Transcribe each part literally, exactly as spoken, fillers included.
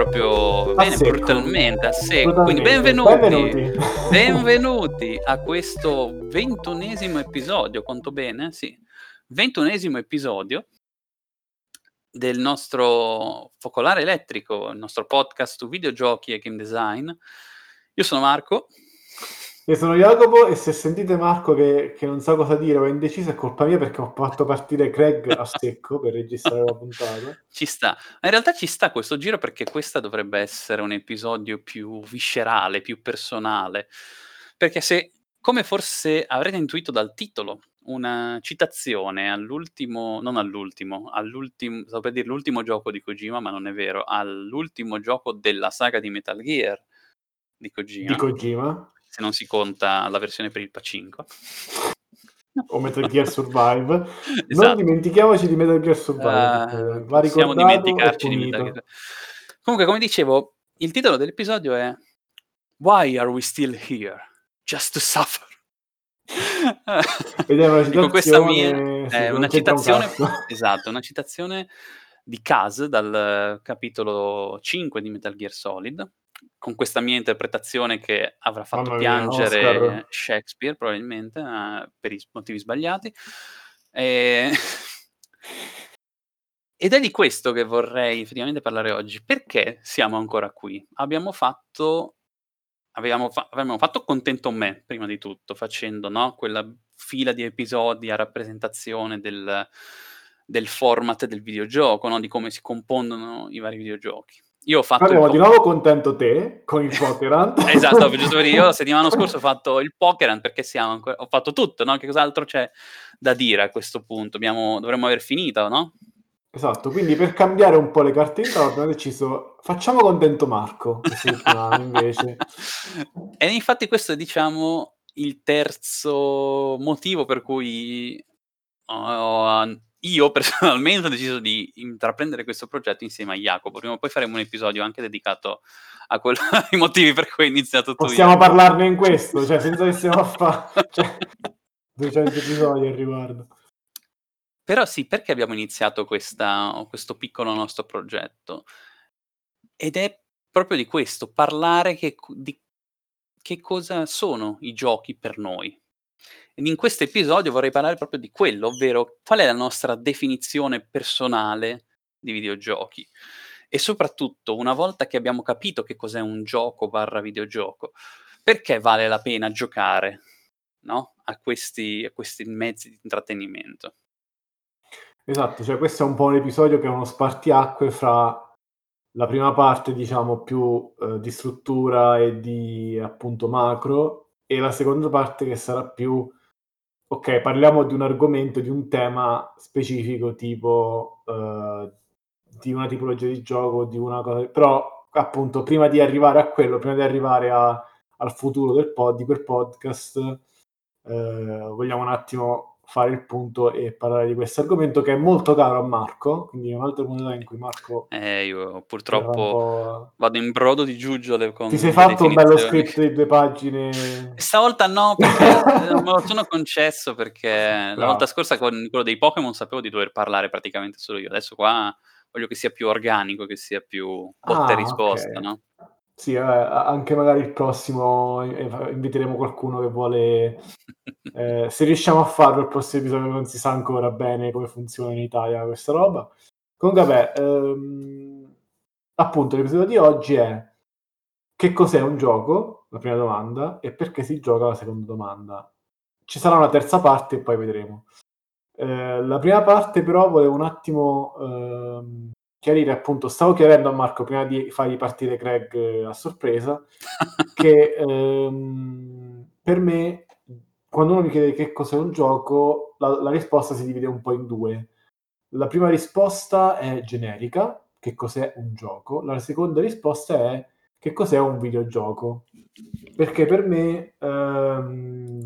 proprio A bene, secco. brutalmente, a secco. Quindi Brutalmente. benvenuti, Benvenuti. benvenuti a questo ventunesimo episodio, conto bene? Sì, ventunesimo episodio del nostro Focolare Elettrico, il nostro podcast su videogiochi e game design. Io sono Marco. Io sono Jacopo e se sentite Marco che, che non sa cosa dire o è indeciso è colpa mia perché ho fatto partire Craig a secco per registrare la puntata. Ci sta. Ma in realtà ci sta questo giro perché questa dovrebbe essere un episodio più viscerale, più personale. Perché se, come forse avrete intuito dal titolo, una citazione all'ultimo, non all'ultimo, all'ultimo, stavo per dire l'ultimo gioco di Kojima, ma non è vero, all'ultimo gioco della saga di Metal Gear di Kojima, Di Kojima. se non si conta la versione per il Pacinco. O Metal Gear Survive. Non Esatto. dimentichiamoci di Metal Gear Survive. Uh, Va possiamo ricordato e dimenticarci di Metal punito. Gear. Comunque, come dicevo, il titolo dell'episodio è Why are we still here? Just to suffer. Ed è una E con questa mia citazione sì, è che una non c'entra un citazione cazzo. esatto, una citazione di Kaz dal capitolo cinque di Metal Gear Solid, con questa mia interpretazione che avrà fatto Mamma mia, piangere Oscar. Shakespeare probabilmente, ehm, per i s motivi sbagliati. Ehm Ed è di questo che vorrei effettivamente parlare oggi. Perché siamo ancora qui? Abbiamo fatto avevamo fa avevamo fatto Contento me, prima di tutto, facendo, no, quella fila di episodi a rappresentazione del del format del videogioco, no, di come si compongono i vari videogiochi. Io ho fatto il Abbiamo di po nuovo Contento te con il Pokerant. esatto, giusto per dire, io la settimana scorsa ho fatto il Pokerant perché siamo anco ho fatto tutto, no, che cos'altro c'è da dire a questo punto? Abbiamo dovremmo aver finito, no? Esatto, quindi per cambiare un po' le carte in tavola abbiamo deciso facciamo Contento Marco questa settimana invece. E infatti questo è diciamo il terzo motivo per cui ho an io personalmente ho deciso di intraprendere questo progetto insieme a Jacopo. Prima o poi faremo un episodio anche dedicato a quello ai motivi per cui hai iniziato tu, Possiamo Jacopo. parlarne in questo, cioè senza che stiamo a fa cioè duecento episodi al riguardo. Però sì, perché abbiamo iniziato questa questo piccolo nostro progetto? Ed è proprio di questo, parlare che co di che cosa sono i giochi per noi. Ed in questo episodio vorrei parlare proprio di quello, ovvero qual è la nostra definizione personale di videogiochi. E soprattutto, una volta che abbiamo capito che cos'è un gioco barra videogioco, perché vale la pena giocare, no, a questi a questi mezzi di intrattenimento. Esatto, cioè questo è un po' un episodio che è uno spartiacque fra la prima parte, diciamo, più, uhm, di struttura e di, appunto, macro, e la seconda parte che sarà più: okay, parliamo di un argomento, di un tema specifico tipo, uhm, di una tipologia di gioco, di una cosa però, appunto, prima di arrivare a quello, prima di arrivare a al futuro del pod di quel podcast, uhm, vogliamo un attimo fare il punto e parlare di questo argomento che è molto caro a Marco, quindi è un'altra puntata in cui Marco Eh, io verrà un purtroppo po' vado in brodo di giuggiole Ti sei con le fatto un bello definizioni. script di due pagine? Stavolta no, perché, ehm, me lo sono concesso perché la volta Bravo. scorsa con quello dei Pokémon sapevo di dover parlare praticamente solo io. Adesso qua voglio che sia più organico, che sia più botta e Ah, risposta, okay. no? Sì, vabbè, a anche magari il prossimo e fa inviteremo qualcuno che vuole ehm, se riusciamo a farlo il prossimo episodio, non si sa ancora bene come funziona in Italia questa roba. Comunque vabbè, uhm, appunto l'episodio di oggi è: che cos'è un gioco? La prima domanda, e perché si gioca? La seconda domanda. Ci sarà una terza parte e poi vedremo. Ehm, la prima parte però volevo un attimo, uhm, chiarire appunto stavo chiedendo a Marco prima di fargli partire Craig a sorpresa, che, ehm, per me, quando uno mi chiede che cos'è un gioco, la la risposta si divide un po' in due. La prima risposta è generica: che cos'è un gioco? La seconda risposta è: che cos'è un videogioco? Perché per me, ehm,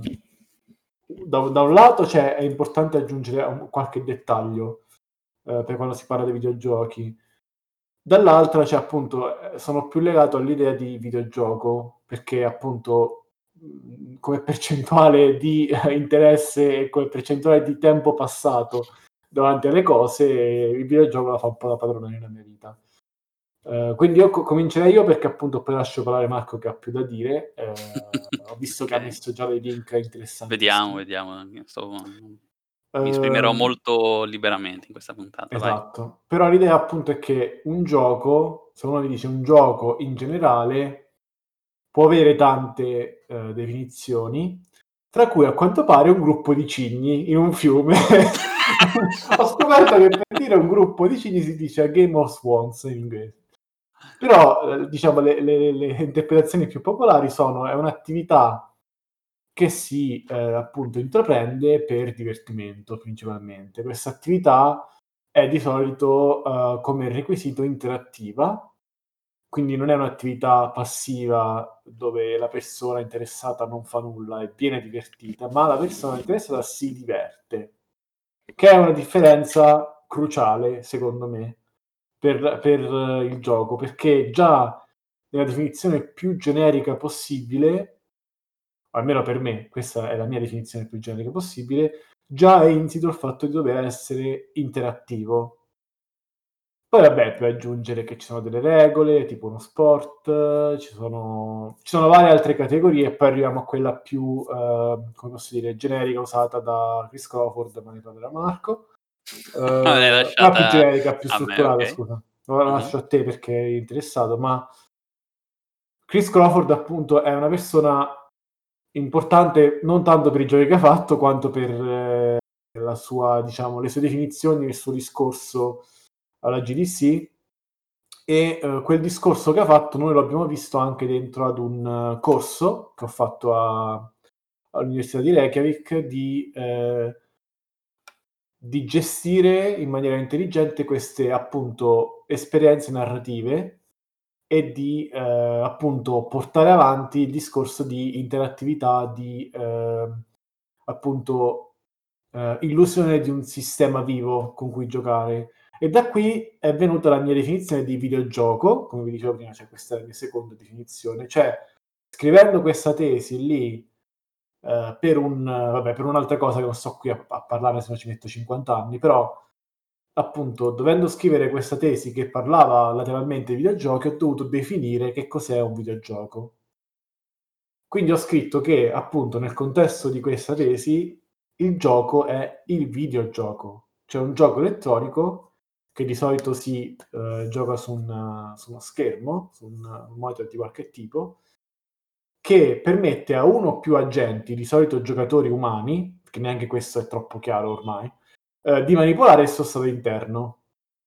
da un da un lato c'è è importante aggiungere un qualche dettaglio, ehm, per quando si parla di videogiochi. Dall'altra c'è appunto ehm, sono più legato all'idea di videogioco, perché appunto, mhmm, come percentuale di interesse e come percentuale di tempo passato davanti alle cose, il videogioco la fa un po' da padrone nella mia vita. Ehm, quindi io co comincerei io perché appunto poi lascio parlare Marco che ha più da dire. Ehm, ho visto che ha Okay. messo già dei link Vediamo, interessantissimi. vediamo. Io sto mi esprimerò Ehm molto liberamente in questa puntata, vai. Esatto. Però l'idea appunto è che un gioco, se uno mi dice un gioco in generale, può avere tante, ehm, definizioni, tra cui a quanto pare un gruppo di cigni in un fiume. Ho scoperto che per dire un gruppo di cigni si dice a game of swans in inglese. Però, ehm, diciamo le le le interpretazioni più popolari sono: è un'attività che si, ehm, appunto intraprende per divertimento principalmente. Questa attività è di solito, uhm, come requisito interattiva, quindi non è un'attività passiva dove la persona interessata non fa nulla e viene divertita, ma la persona interessata si diverte, che è una differenza cruciale secondo me per per il gioco, perché già nella definizione più generica possibile, almeno per me, questa è la mia definizione più generica possibile, già è insito il fatto di dover essere interattivo. Poi vabbè, puoi aggiungere che ci sono delle regole, tipo uno sport, ci sono ci sono varie altre categorie e poi arriviamo a quella più, uhm, come posso dire, generica usata da Chris Crawford, ma ne parlerà Marco. L'hai Uhm, no, più lasciata generica, più a me, strutturata okay. scusa. No, la Ah-ah. lascio a te perché eri interessato, ma Chris Crawford appunto è una persona importante non tanto per i giochi che ha fatto, quanto per la sua diciamo, le sue definizioni, il suo discorso alla G D C e, uhm, quel discorso che ha fatto noi lo abbiamo visto anche dentro ad un corso che ho fatto a all'Università di Reykjavik di ehm di gestire in maniera intelligente queste, appunto, esperienze narrative e di, ehm, appunto, portare avanti il discorso di interattività, di, ehm, appunto, ehm, illusione di un sistema vivo con cui giocare. E da qui è venuta la mia definizione di videogioco, come vi dicevo prima, cioè questa è la mia seconda definizione, cioè scrivendo questa tesi lì, ehm, per un vabbè, per un'altra cosa che non sto qui a a parlarne, se no ci metto cinquanta anni, però appunto dovendo scrivere questa tesi che parlava lateralmente di videogiochi, ho dovuto definire che cos'è un videogioco. Quindi ho scritto che, appunto, nel contesto di questa tesi, il gioco è il videogioco, cioè un gioco elettronico che di solito si, ehm, gioca su un su uno schermo, su un un monitor di qualche tipo, che permette a uno o più agenti, di solito giocatori umani, che neanche questo è troppo chiaro ormai, ehm, di manipolare il suo stato interno.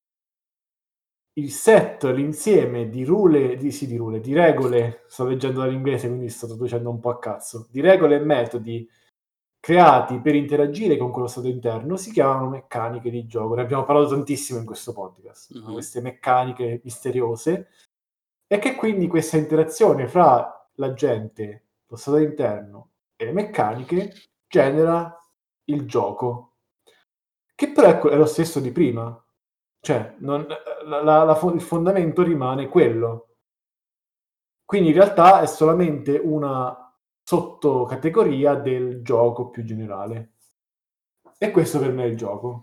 Il set, l'insieme di rule di sì, di rule, di regole, sto leggendo dall'inglese quindi sto traducendo un po' a cazzo, di regole e metodi creati per interagire con quello stato interno si chiamano meccaniche di gioco. Ne abbiamo parlato tantissimo in questo podcast. Sono Mh-mh. queste meccaniche misteriose e che quindi questa interazione fra l'agente, lo stato interno e le meccaniche genera il gioco. Che però ecco, è lo stesso di prima. Cioè, non la la la fo il fondamento rimane quello. Quindi in realtà è solamente una sottocategoria del gioco più generale. E questo per me è il gioco.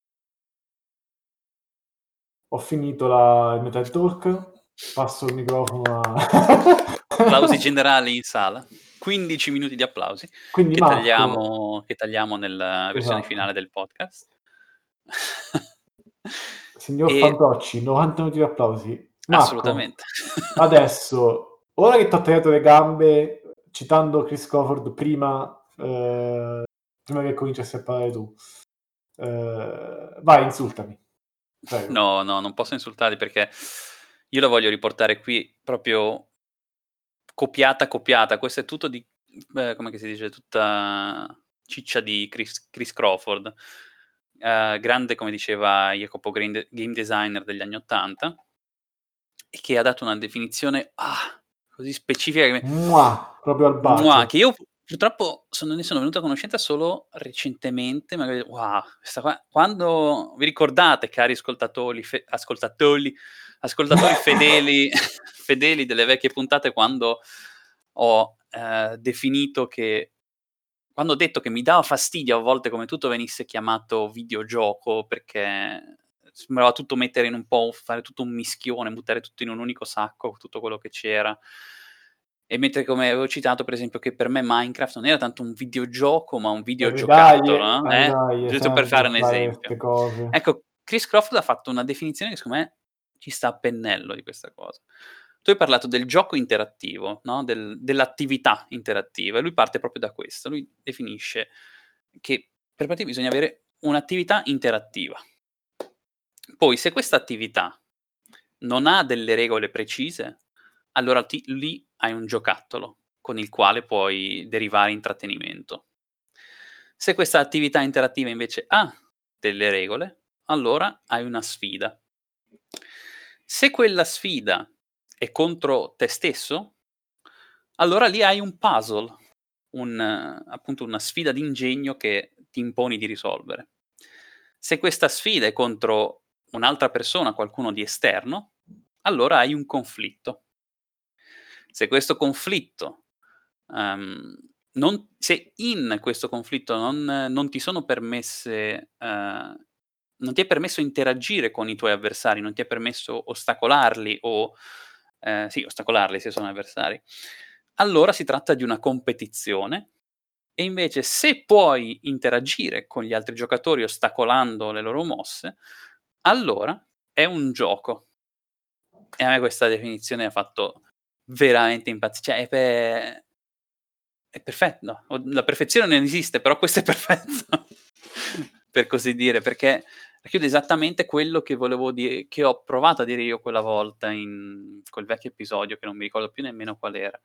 Ho finito la il mio TED Talk, passo il microfono a Applausi generali in sala. quindici minuti di applausi Quindi che Marco tagliamo che tagliamo nella versione esatto. finale del podcast. Signor E Fantocci, novanta minuti di applausi. Marco, assolutamente. adesso, ora che t'ho tagliato le gambe citando Chris Crawford prima ehm, prima che cominciassi a parlare tu, ehm, vai insultami, prego. No, no, non posso insultarli perché io la voglio riportare qui proprio copiata, copiata. Questo è tutto di beh, com'è che si dice, tutta ciccia di Chris Chris Crawford, ehm, grande, come diceva Jacopo Grinde game designer degli anni 'ottanta e che ha dato una definizione, ah, così specifica che mi Muah, proprio al muah, bacio. che io pu purtroppo sono ne sono venuto a conoscenza solo recentemente, magari wow, questa qua quando vi ricordate cari ascoltatoli fe ascoltatoli ascoltatori fedeli fedeli delle vecchie puntate quando ho, ehm, definito che quando ho detto che mi dava fastidio a volte come tutto venisse chiamato videogioco perché sembrava tutto mettere in un po' fare tutto un mischione, buttare tutto in un unico sacco, tutto quello che c'era. E mentre come avevo citato per esempio che per me Minecraft non era tanto un videogioco, ma un Eh dai, videogiocattolo, eh eh, dai, giusto per sempre fare a un fare esempio. 'ste cose. Ecco, Chris Crawford ha fatto una definizione che secondo me ci sta a pennello di questa cosa. Tu hai parlato del gioco interattivo, no, del dell'attività interattiva e lui parte proprio da questo. Lui definisce che per partire bisogna avere un'attività interattiva. Poi se questa attività non ha delle regole precise, allora ti lì hai un giocattolo con il quale puoi derivare intrattenimento. Se questa attività interattiva invece ha delle regole, allora hai una sfida. Se quella sfida è contro te stesso, allora lì hai un puzzle, un eh, appunto una sfida d'ingegno che ti imponi di risolvere. Se questa sfida è contro un'altra persona, qualcuno di esterno, allora hai un conflitto. Se questo conflitto, ehm, non se in questo conflitto non non ti sono permesse ehm, non ti è permesso interagire con i tuoi avversari, non ti è permesso ostacolarli o ehm, sì, ostacolarli se sono avversari, allora si tratta di una competizione e invece se puoi interagire con gli altri giocatori ostacolando le loro mosse, allora è un gioco. E a me questa definizione ha fatto veramente impazzi cioè è pe è perfetto. O la perfezione non esiste, però questo è perfetto, per così dire, perché racchiude esattamente quello che volevo di che ho provato a dire io quella volta in quel vecchio episodio che non mi ricordo più nemmeno qual era.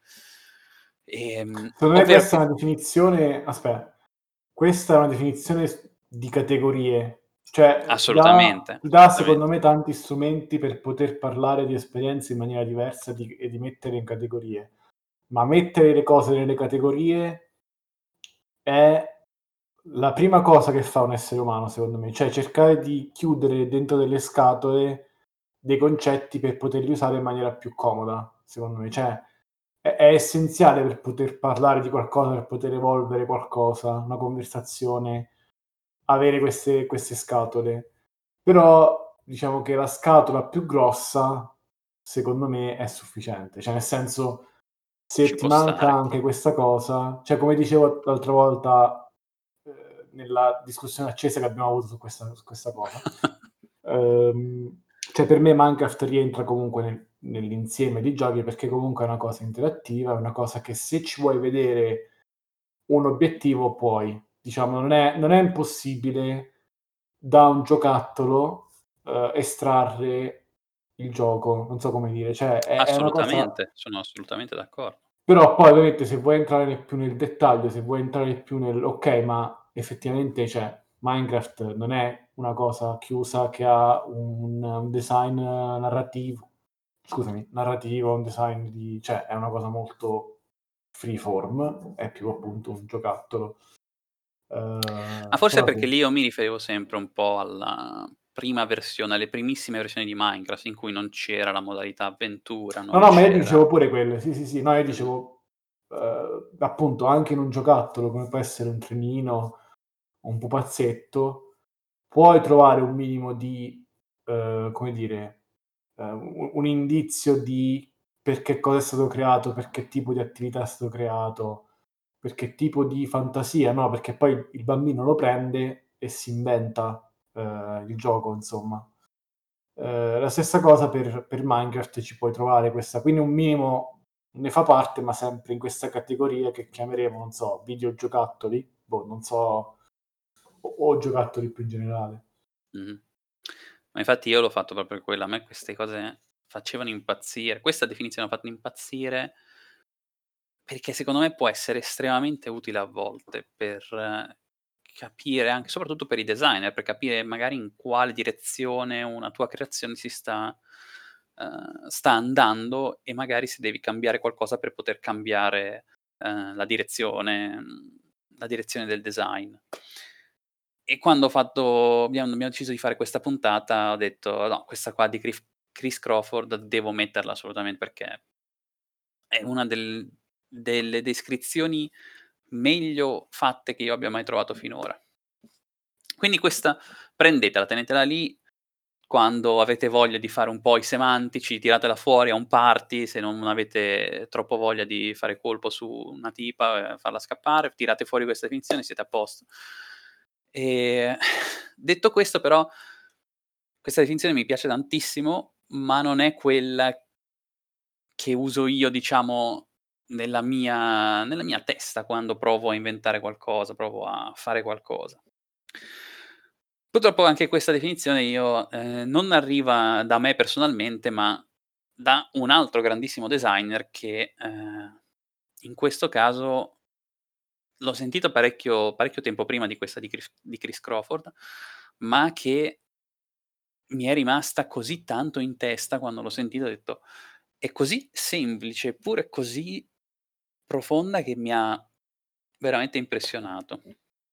Ehm, Secondo me ovvero questa è che una definizione aspe questa è una definizione s di categorie, cioè ti dà assolutamente, ti dà secondo assolutamente. me tanti strumenti per poter parlare di esperienze in maniera diversa di e di mettere in categorie. Ma mettere le cose nelle categorie è la prima cosa che fa un essere umano secondo me, cioè cercare di chiudere dentro delle scatole dei concetti per poterli usare in maniera più comoda, secondo me. Cioè è è essenziale per poter parlare di qualcosa, per poter evolvere qualcosa, una conversazione, avere queste queste scatole. Però diciamo che la scatola più grossa, secondo me, è sufficiente. Cioè nel senso, se Ci ti può manca stare. anche questa cosa cioè come dicevo l'altra volta, ehm, nella discussione accesa che abbiamo avuto su questa su questa cosa, ehm, cioè per me Minecraft rientra comunque nel nell'insieme di giochi perché comunque è una cosa interattiva, è una cosa che se ci vuoi vedere un obiettivo puoi. Diciamo non è non è impossibile da un giocattolo, uhm, estrarre il gioco, non so come dire, cioè è è una cosa Assolutamente, sono assolutamente d'accordo. però poi ovviamente se vuoi entrare nel più nel dettaglio, se vuoi entrare più nel okay, ma effettivamente cioè Minecraft non è una cosa chiusa che ha un un design narrativo scusami, narrativo, un design di cioè è una cosa molto freeform, è più appunto un giocattolo. Ma Uhm, forse però perché sì. lì io mi riferivo sempre un po' alla prima versione, alle primissime versioni di Minecraft in cui non c'era la modalità avventura, No, non no, ma io c'era dicevo pure quelle, sì, sì, sì. No, io mh-mh, dicevo, uhm, appunto anche in un giocattolo come può essere un trenino o un pupazzetto, puoi trovare un minimo di, uhm, come dire, ehm, u un indizio di per che cosa è stato creato, per che tipo di attività è stato creato, per che tipo di fantasia, no, perché poi il bambino lo prende e si inventa, uhm, il gioco insomma. Ehm, la stessa cosa per per Minecraft ci puoi trovare questa quindi un minimo ne fa parte, ma sempre in questa categoria che chiameremo, non so, videogiocattoli? Boh, non so, o o giocattoli più in generale. mh-mh. Ma infatti io l'ho fatto proprio per quello, a me queste cose facevano impazzire. Questa definizione m'ha fatto impazzire perché secondo me può essere estremamente utile a volte per eh, capire anche soprattutto per i designer, per capire magari in quale direzione una tua creazione si sta ehm, sta andando e magari se devi cambiare qualcosa per poter cambiare, ehm, la direzione mhmm, la direzione del design. E quando ho fatto abbiamo abbiamo deciso di fare questa puntata ho detto: "No, questa qua di Crif Chris Crawford devo metterla assolutamente perché è una del delle descrizioni meglio fatte che io abbia mai trovato finora." Quindi questa prendetela, tenetela lì quando avete voglia di fare un po' i semantici, tiratela fuori a un party, se non avete troppo voglia di fare colpo su una tipa e farla scappare, tirate fuori questa definizione e siete a posto. Ehm, detto questo però questa definizione mi piace tantissimo, ma non è quella che uso io, diciamo, nella mia nella mia testa quando provo a inventare qualcosa, provo a fare qualcosa. Purtroppo anche questa definizione io ehm, non arriva da me personalmente, ma da un altro grandissimo designer che, ehm, in questo caso l'ho sentito parecchio parecchio tempo prima di questa di Chris di Chris Crawford, ma che mi è rimasta così tanto in testa quando l'ho sentita, ho detto: "È così semplice, eppure così profonda che mi ha veramente impressionato."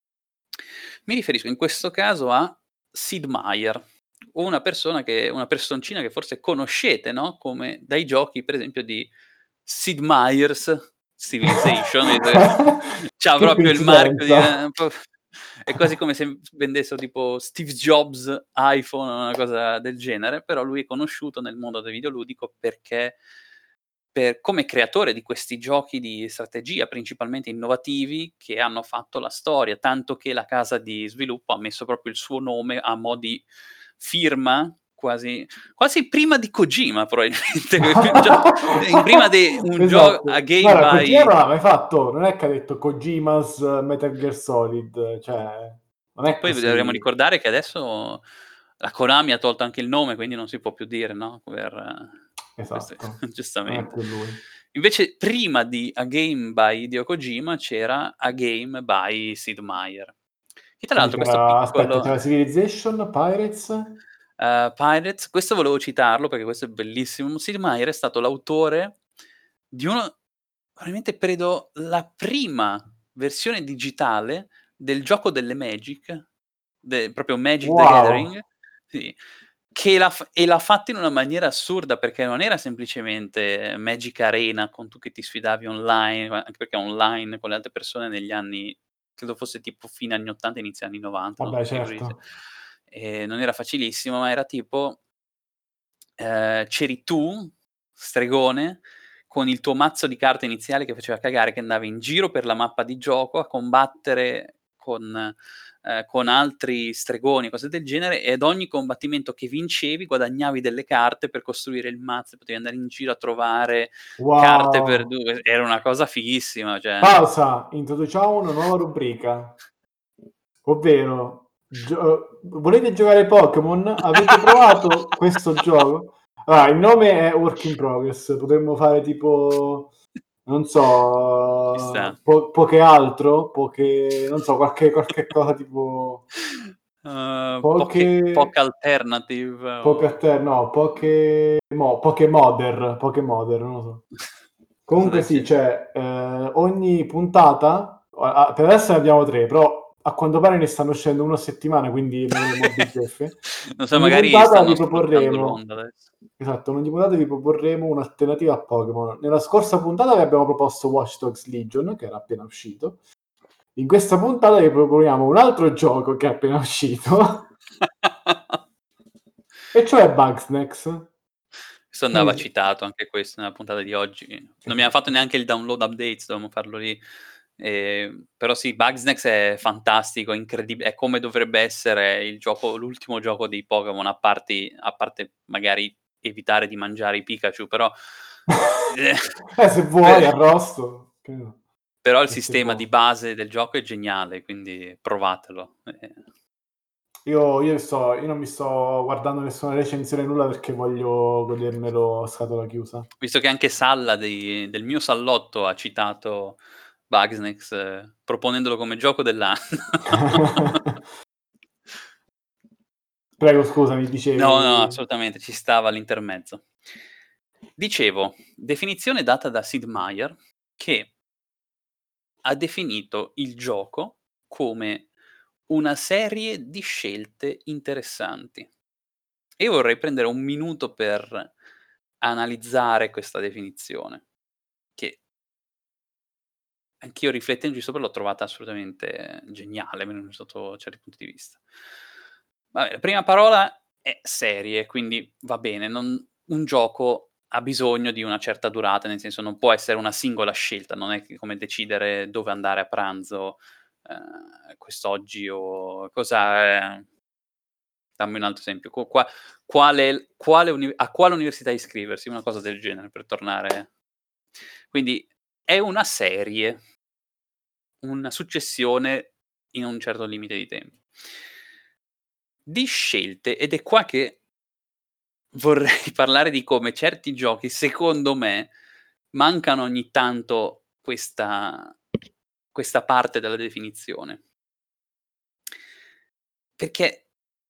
Mi riferisco in questo caso a Sid Meier, una persona che una personcina che forse conoscete, no, come dai giochi per esempio di Sid Meier's Civilization, visto che c'ha Che proprio il marchio di coincidenza. ehm, po è quasi come se v vendessero tipo Steve Jobs iPhone o una cosa del genere, però lui è conosciuto nel mondo del videoludico perché per come creatore di questi giochi di strategia, principalmente innovativi, che hanno fatto la storia, tanto che la casa di sviluppo ha messo proprio il suo nome a mo' di firma, quasi quasi prima di Kojima probabilmente, cioè in prima di un gio a Esatto. game Guarda, Kojima by non l'ha mai fatto, non è che ha detto Kojima's Metal Gear Solid, cioè non che è poi dovremmo così. ricordare che adesso la Konami ha tolto anche il nome, quindi non si può più dire, no, per questo Esatto, non è giustamente. più lui. Invece prima di A Game by Hideo Kojima c'era A Game by Sid Meier. Che tra Quindi l'altro questo c'era aspetta, piccolo c'era Civilization, Pirates? Ehm, Pirates, questo volevo citarlo perché questo è bellissimo. Sid Meier è stato l'autore di uno probabilmente credo la prima versione digitale del gioco delle Magic, de proprio Magic the Wow! Gathering, sì, che l'ha f e l'ha fatto in una maniera assurda, perché non era semplicemente Magic Arena con tu che ti sfidavi online, ma anche perché online con le altre persone negli anni credo fosse tipo fine anni 'ottanta, inizio anni 'novanta, non Vabbè, so più certo. ehm, non era facilissimo, ma era tipo ehm, c'eri tu, stregone, con il tuo mazzo di carte iniziale che faceva cagare, che andavi in giro per la mappa di gioco a combattere con ehm, con altri stregoni, cose del genere, e ad ogni combattimento che vincevi guadagnavi delle carte per costruire il mazzo, e potevi andare in giro a trovare carte Wow! perdue era una cosa fighissima, cioè Pausa, introduciamo una nuova rubrica, ovvero gio volete giocare Pokémon? Avete provato questo gioco? Allora, il nome è work in progress, potremmo fare tipo, non Ci sta. so, po poche altro, poche non so, qualche qualche cosa tipo Uhm, poche poche poke alternative poche o alte no, poche mo Pokemother, Pokemother, non lo so. cosa Comunque del sì, genere. cioè, ehm, ogni puntata a a per adesso ne abbiamo tre, però a quanto pare ne stanno uscendo uno a settimana, quindi ne avremo a bizzeffe. Non so, Ogni magari puntata stanno vi sfruttando proporremo l'onda adesso. esatto, in ogni puntata vi proporremo un'alternativa a Pokémon. Nella scorsa puntata vi abbiamo proposto Watch Dogs Legion, che era appena uscito. In questa puntata vi proponiamo un altro gioco che è appena uscito e cioè Bugsnax. Questo andava Quindi citato anche questo nella puntata di oggi. Non abbiamo fatto esatto. neanche il download updates, dovevamo farlo lì. Ehm, però sì, Bugsnax è fantastico, incredib è come dovrebbe essere il gioco l'ultimo gioco dei Pokémon, a parti a parte magari evitare di mangiare i Pikachu, però ehm, Eh, se pe vuoi arrosto, che ne so, però il se sei sistema di buono. base del gioco è geniale, quindi provatelo. Ehm Io io sto io non mi sto guardando nessuna recensione, nulla, perché voglio godermelo a scatola chiusa. Visto che anche Salla dei del mio sallotto ha citato Bugsnax, proponendolo come gioco dell'anno. Prego, scusami, No, no, dicevi assolutamente, ci stava l'intermezzo. Dicevo, definizione data da Sid Meier, che ha definito il gioco come una serie di scelte interessanti. E io vorrei prendere un minuto per analizzare questa definizione, che anch'io riflettendoci sopra l'ho trovata assolutamente geniale, almeno sotto certi punti di vista. Vabbè, la prima parola è serie, quindi va bene, non un gioco ha bisogno di una certa durata, nel senso non può essere una singola scelta, non è che come decidere dove andare a pranzo, ehm, quest'oggi o cosa ehm, dammi un altro esempio, qu qua quale quale uni a quale università iscriversi, una cosa del genere, per tornare quindi è una serie, una successione in un certo limite di tempo. Di scelte, ed è qua che vorrei parlare di come certi giochi, secondo me, mancano ogni tanto questa questa parte della definizione. Perché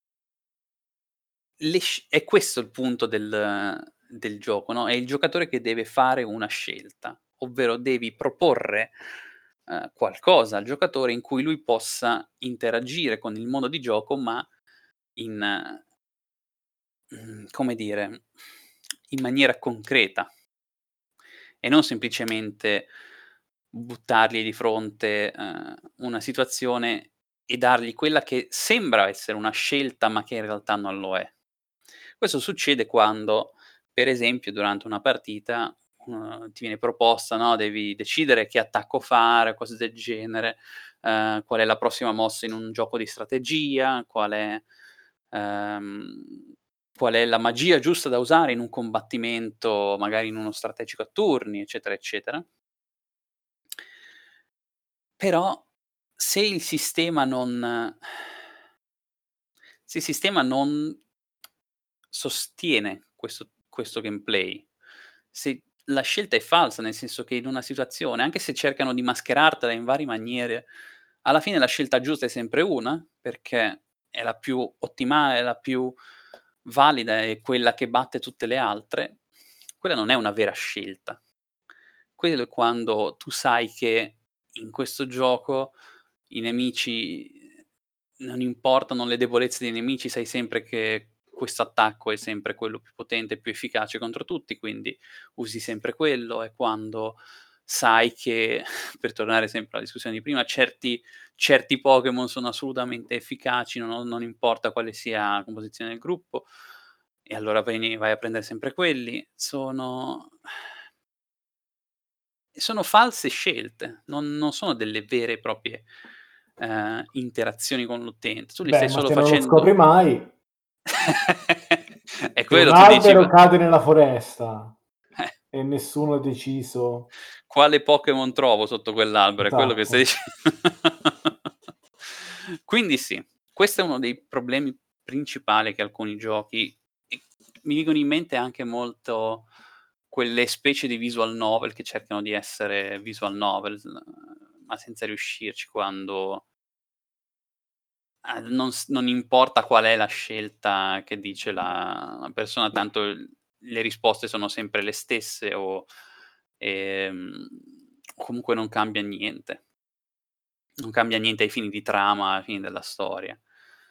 le sc è questo il punto del del gioco, no, è il giocatore che deve fare una scelta, ovvero devi proporre, ehm, qualcosa al giocatore in cui lui possa interagire con il mondo di gioco, ma in mhmm, come dire, in maniera concreta e non semplicemente buttargli di fronte, ehm, una situazione e dargli quella che sembra essere una scelta, ma che in realtà non lo è. Questo succede quando, per esempio, durante una partita, uhm, ti viene proposta, no, devi decidere che attacco fare, cose del genere, ehm, qual è la prossima mossa in un gioco di strategia, qual è ehm, qual è la magia giusta da usare in un combattimento, magari in uno strategico a turni, eccetera, eccetera. Però se il sistema non se il sistema non sostiene questo questo gameplay, se la scelta è falsa, nel senso che in una situazione, anche se cercano di mascherartela in varie maniere, alla fine la scelta giusta è sempre una, perché è la più ottimale, è la più valida, è quella che batte tutte le altre, quella non è una vera scelta. Quello è quando tu sai che in questo gioco i nemici non importano le debolezze dei nemici, sai sempre che questo attacco è sempre quello più potente e più efficace contro tutti, quindi usi sempre quello. È quando sai che, per tornare sempre alla discussione di prima, certi certi Pokémon sono assolutamente efficaci, non non importa quale sia la composizione del gruppo, e allora vai ne vai a prendere sempre quelli. Sono sono false scelte, non non sono delle vere e proprie, ehm, interazioni con l'utente. Tu li Beh, stai ma solo se non lo scopri facendo mai, è se un quello tu dici: albero "Ma" cade nella foresta eh, e nessuno ha deciso quale Pokémon trovo sotto quell'albero? È quello che stai esatto. dice Quindi sì, questo è uno dei problemi principali che alcuni giochi e mi vengono in mente anche molto quelle specie di visual novel che cercano di essere visual novel, ma senza riuscirci, quando Ah, non s non importa qual è la scelta che dice la la persona, tanto l le risposte sono sempre le stesse o ehm, comunque non cambia niente. Non cambia niente ai fini di trama, ai fini della storia.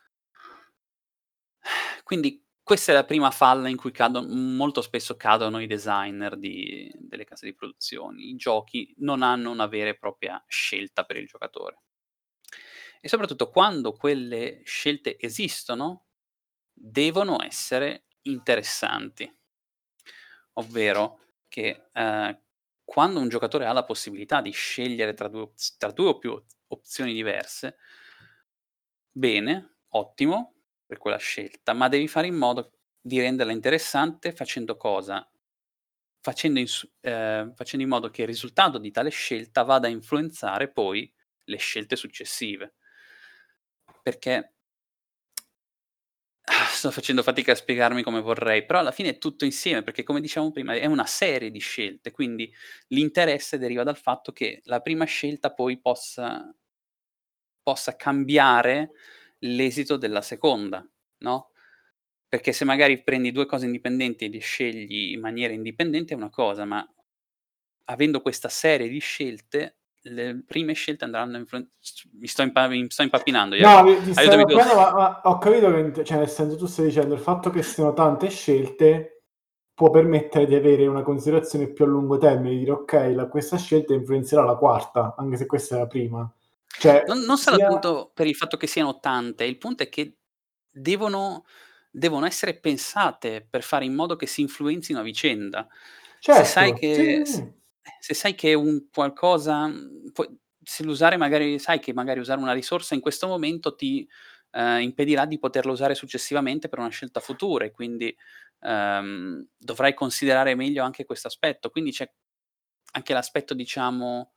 Quindi questa è la prima falla in cui cado molto spesso cadono i designer di delle case di produzioni. I giochi non hanno una vera e propria scelta per il giocatore. E soprattutto quando quelle scelte esistono, devono essere interessanti. Ovvero che, ehm, quando un giocatore ha la possibilità di scegliere tra due oz tra due o più oz opzioni diverse, bene, ottimo per quella scelta, ma devi fare in modo di renderla interessante facendo cosa? Facendo in su ehm, facendo in modo che il risultato di tale scelta vada a influenzare poi le scelte successive. Perché Ah, sto facendo fatica a spiegarmi come vorrei, però alla fine è tutto insieme, perché come dicevamo prima è una serie di scelte, quindi l'interesse deriva dal fatto che la prima scelta poi possa possa cambiare l'esito della seconda, no, perché se magari prendi due cose indipendenti e le scegli in maniera indipendente è una cosa, ma avendo questa serie di scelte, le prime scelte andranno a influen s mi sto impa mi sto impappinando, No, Jacopo. mi ti stai Aiutami tu. capendo, ma ma ho capito che int cioè nel senso tu stai dicendo il fatto che siano tante scelte può permettere di avere una considerazione più a lungo termine, di dire: "Okay, la questa scelta influenzerà la quarta, anche se questa è la prima." Cioè Non non sarà sia tanto per il fatto che siano tante, il punto è che devono devono essere pensate per fare in modo che si influenzino a vicenda. Se sai Certo, sì, che sì, s sì. eh, se sai che un qualcosa, mhmm, puoi se l'usare magari sai che magari usare una risorsa in questo momento ti, ehm, impedirà di poterla usare successivamente per una scelta futura e quindi, ehm, dovrai considerare meglio anche questo aspetto. Quindi c'è anche l'aspetto diciamo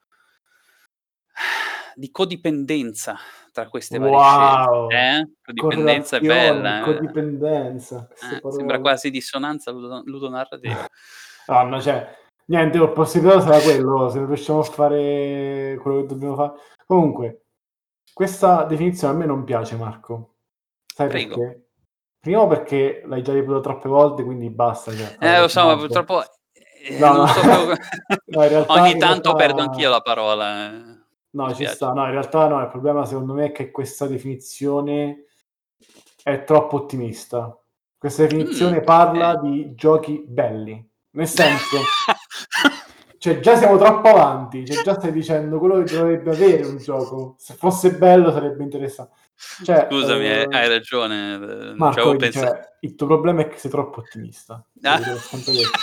di codipendenza tra queste varie scelte. Wow! Eh? Codipendenza è Correlazione, bella, eh. codipendenza, queste Eh, sembra parole. quasi dissonanza ludo ludonarrativa. No, ma cioè, niente, il prossimo episodio sarà quello, se non riusciamo a fare quello che dobbiamo fa comunque, questa definizione a me non piace Marco. Sai Prego. perché? Primo perché l'hai già ripetuta troppe volte, quindi basta, cioè fai Eh, lo così so, ma tanto. purtroppo, ehm, No, no, non so più no in realtà ogni in tanto perdo anch'io realtà la parola, eh. Mi no, ci spiace. sta. No, in realtà no, il problema secondo me è che questa definizione è troppo ottimista. Questa Mh, definizione parla okay. di giochi belli. Nel senso cioè già siamo troppo avanti, cioè già stai dicendo quello che dovrebbe avere un gioco. Se fosse bello sarebbe interessa cioè, Scusami, hai hai uhm ragione, ehm, non ci Marco avevo vedi, pensa cioè il tuo problema è che sei troppo ottimista. Te Ah. lo te l'ho sempre detto.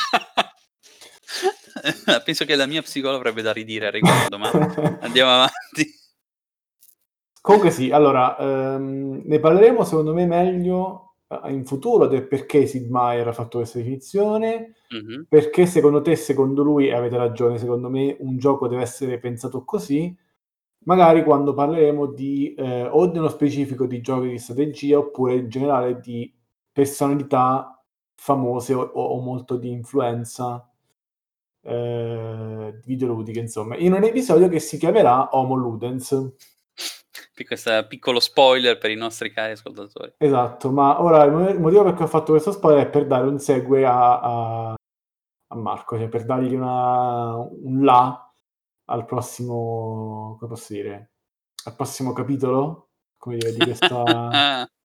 Penso che la mia psicologa avrebbe da ridire a riguardo, ma andiamo avanti. Comunque sì, allora, uhm, ne parleremo secondo me meglio a in futuro del perché Sid Meier ha fatto questa definizione, Mh-mh. perché secondo te, secondo lui, e avete ragione, secondo me un gioco deve essere pensato così, magari quando parleremo di ehm, o nello specifico di giochi di strategia, oppure in generale di personalità famose o o molto di influenza, ehm, videoludiche insomma, in un episodio che si chiamerà Homo Ludens. Qui questa piccolo spoiler per i nostri cari ascoltatori. Esatto, ma ora il mo il motivo perché ho fatto questo spoiler è per dare un segue a a a Marco, cioè per dargli una un là al prossimo come posso dire, al prossimo capitolo? Come dire, di questa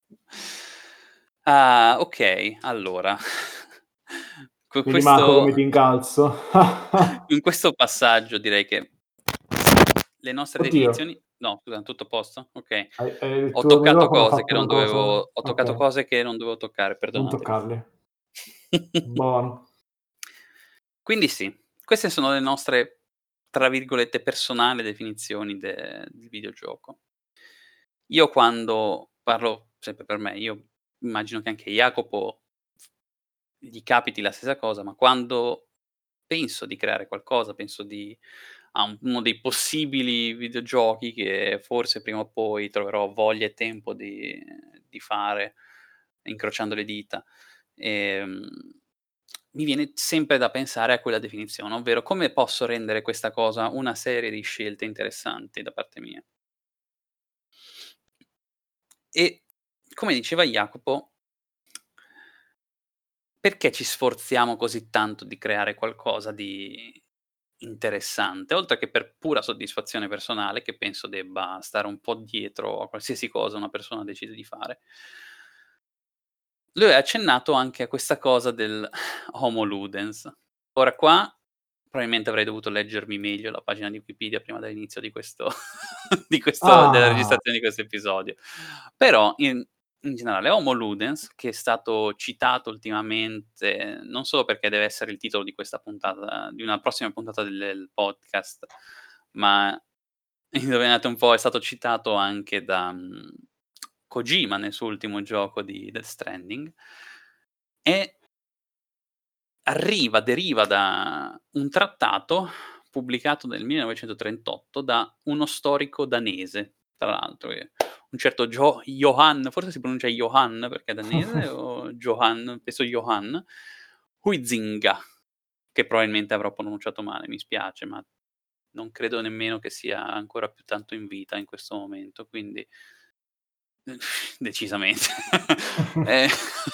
Ah, okay, allora con Vedi Marco questo come ti incalzo? in questo passaggio direi che le nostre Oddio. definizioni no, scusa, tutto a posto? Okay. Hai ehm, il Ho tuo toccato microfono ha cose che fatto non una cosa dovevo ho toccato okay. cose che non dovevo toccare, Non perdonatemi. toccarle. Buono. Quindi sì, queste sono le nostre, tra virgolette, "personali" definizioni de di videogioco. Io quando parlo sempre per me, io immagino che anche Jacopo gli capiti la stessa cosa, ma quando penso di creare qualcosa, penso di a un uno dei possibili videogiochi che forse prima o poi troverò voglia e tempo di di fare, incrociando le dita, ehm, mi viene sempre da pensare a quella definizione, ovvero: come posso rendere questa cosa una serie di scelte interessanti da parte mia? E come diceva Jacopo perché ci sforziamo così tanto di creare qualcosa di interessante? Oltre che per pura soddisfazione personale, che penso debba stare un po' dietro a qualsiasi cosa una persona decide di fare lui ha accennato anche a questa cosa del Homo Ludens. Ora qua, probabilmente avrei dovuto leggermi meglio la pagina di Wikipedia prima dell'inizio di questo di questo della Ah! registrazione di questo episodio. Però in in generale Homo Ludens, che è stato citato ultimamente, non solo perché deve essere il titolo di questa puntata di una prossima puntata del del podcast, ma indovinate un po', è stato citato anche da, mhmm, Kojima nel suo ultimo gioco di Death Stranding e arriva deriva da un trattato pubblicato nel millenovecentotrentotto da uno storico danese, tra l'altro, che un certo Jo Johann, forse si pronuncia Johann perché è danese o Johann, penso Johann Huizinga, che probabilmente avrò pronunciato male, mi spiace, ma non credo nemmeno che sia ancora più tanto in vita in questo momento, quindi decisamente. Ehm,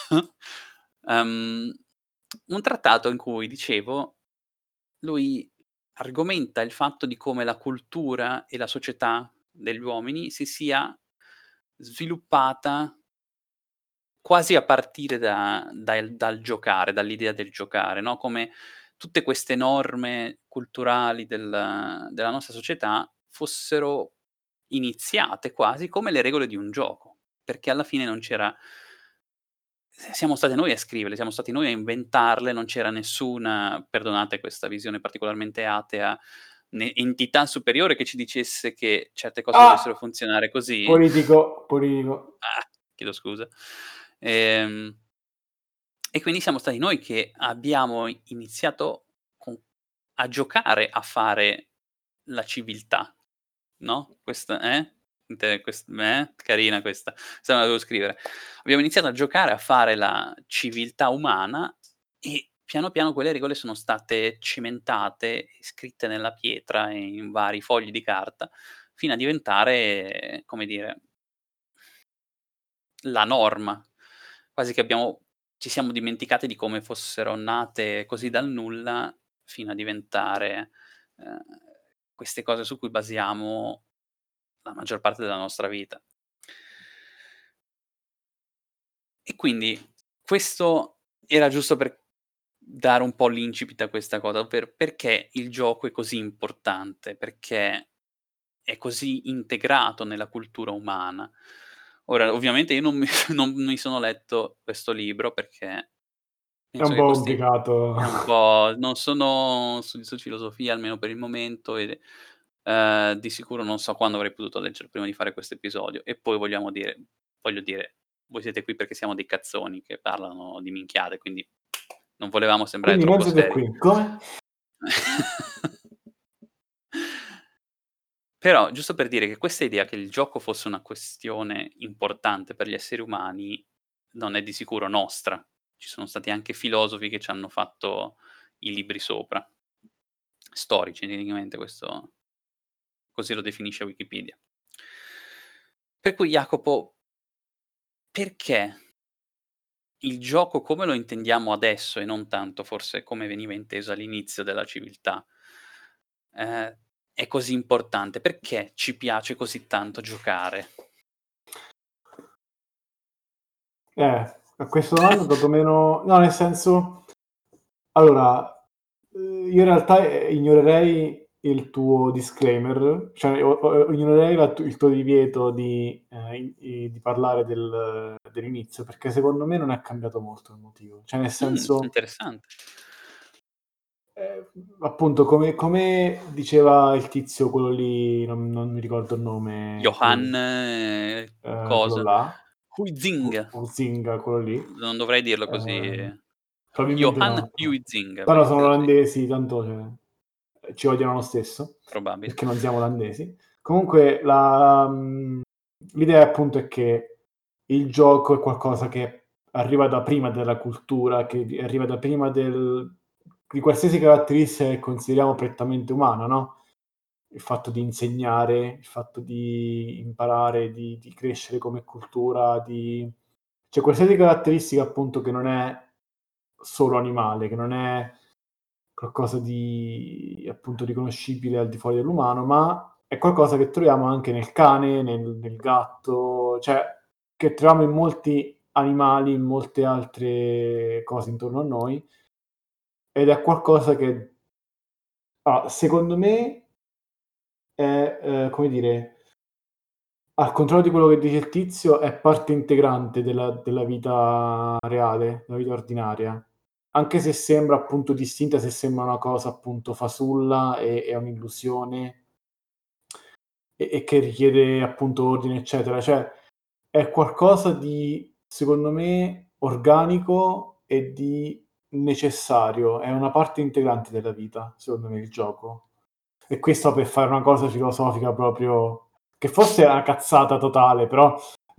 ehm, un trattato in cui, dicevo, lui argomenta il fatto di come la cultura e la società degli uomini si sia sviluppata quasi a partire da dal dal giocare, dall'idea del giocare, no, come tutte queste norme culturali del della nostra società fossero iniziate quasi come le regole di un gioco, perché alla fine non c'era S siamo stati noi a scriverle, siamo stati noi a inventarle, non c'era nessuna, perdonate questa visione particolarmente atea, né entità superiore che ci dicesse che certe cose dovessero Ah! funzionare così. Politico, politico. Ah, chiedo scusa. Ehm e quindi siamo stati noi che abbiamo iniziato con a giocare a fare la civiltà, no, questa eh? Inte quest eh? Carina questa, questa me la devo scrivere. Abbiamo iniziato a giocare a fare la civiltà umana e piano piano quelle regole sono state cimentate e scritte nella pietra e in vari fogli di carta, fino a diventare, come dire la norma. Quasi che abbiamo ci siamo dimenticati di come fossero nate così dal nulla, fino a diventare, ehm, queste cose su cui basiamo la maggior parte della nostra vita. E quindi questo era giusto per dare un po' l'incipit a questa cosa, ovvero perché il gioco è così importante, perché è così integrato nella cultura umana. Ora, ovviamente io non mi non mi sono letto questo libro perché È un penso che po' costi complicato. è un po' non sono su su filosofia, almeno per il momento, e, ehm, di sicuro non so quando avrei potuto leggerlo prima di fare questo episodio. E poi vogliamo dire voglio dire, voi siete qui perché siamo dei cazzoni che parlano di minchiate, quindi non volevamo sembrare Quindi troppo mezzo siete seri. qui. Come? Però, giusto per dire che questa idea che il gioco fosse una questione importante per gli esseri umani, non è di sicuro nostra. Ci sono stati anche filosofi che ci hanno fatto i libri sopra. Storici tecnicamente, questo così lo definisce Wikipedia. Per cui Jacopo perché il gioco come lo intendiamo adesso e non tanto forse come veniva inteso all'inizio della civiltà, ehm, è così importante? Perché ci piace così tanto giocare? Eh, a questa domanda ho dato meno no, nel senso allora, uhm, io in realtà, ehm, ignorerei il tuo disclaimer, cioè o o ignorerei la tu il tuo divieto di ehm, i i di parlare del dell'inizio, perché secondo me non è cambiato molto il motivo. Cioè nel Mh, senso interessante. ehm, appunto come come diceva il tizio quello lì, non non mi ricordo il nome, quello Johann ehm, quello cosa, là, Hu Huizinga. Huizinga, quello lì. Non dovrei dirlo così. Ehm, probabilmente Johann no, però. Huizinga, Però sono credo sì. olandesi, tanto cioè, ehm, ci odiano lo stesso, Probabile. perché non siamo olandesi. Comunque la mhmm, l'idea appunto è che il gioco è qualcosa che arriva da prima della cultura, che vi arriva da prima del di qualsiasi caratteristica che consideriamo prettamente umana, no, il fatto di insegnare, il fatto di imparare, di di crescere come cultura, di cioè qualsiasi caratteristica appunto che non è solo animale, che non è qualcosa di appunto riconoscibile al di fuori dell'umano, ma è qualcosa che troviamo anche nel cane, nel nel gatto, cioè che troviamo in molti animali, in molte altre cose intorno a noi ed è qualcosa che ah, secondo me è, ehm, come dire, al contrario di quello che dice il tizio, è parte integrante della della vita reale, della vita ordinaria. Anche se sembra appunto distinta, se sembra una cosa appunto fasulla e è un'illusione e e che richiede appunto ordine, eccetera. Cioè, è qualcosa di, secondo me, organico e di necessario, è una parte integrante della vita, secondo me, il gioco. E questo per fare una cosa filosofica proprio che forse è una cazzata totale, però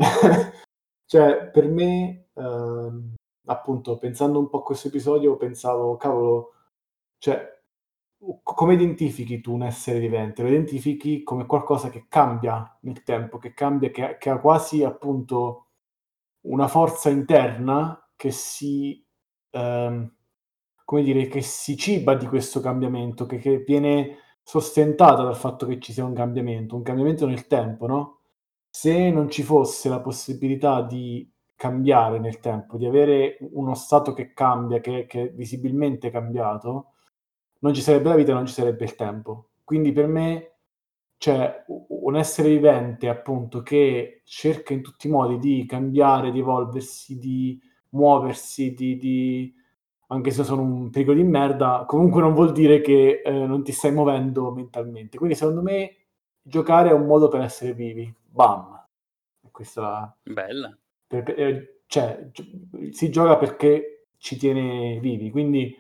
cioè per me, ehm, appunto pensando un po' a questo episodio pensavo: "Cavolo, cioè u c come identifichi tu un essere vivente? Lo identifichi come qualcosa che cambia nel tempo, che cambia, che ha che ha quasi appunto una forza interna che si ehm, come dire, che si ciba di questo cambiamento, che che viene sostentata dal fatto che ci sia un cambiamento, un cambiamento nel tempo, no, se non ci fosse la possibilità di cambiare nel tempo, di avere u uno stato che cambia, che che è visibilmente cambiato, non ci sarebbe la vita e non ci sarebbe il tempo. Quindi per me, cioè u u un essere vivente appunto che cerca in tutti i modi di cambiare, di evolversi, di muoversi, di di anche se sono un pelo di merda, comunque non vuol dire che, ehm, non ti stai muovendo mentalmente. Quindi secondo me giocare è un modo per essere vivi. Bam. E questa Bella. per pe ehm, cioè g si gioca perché ci tiene vivi, quindi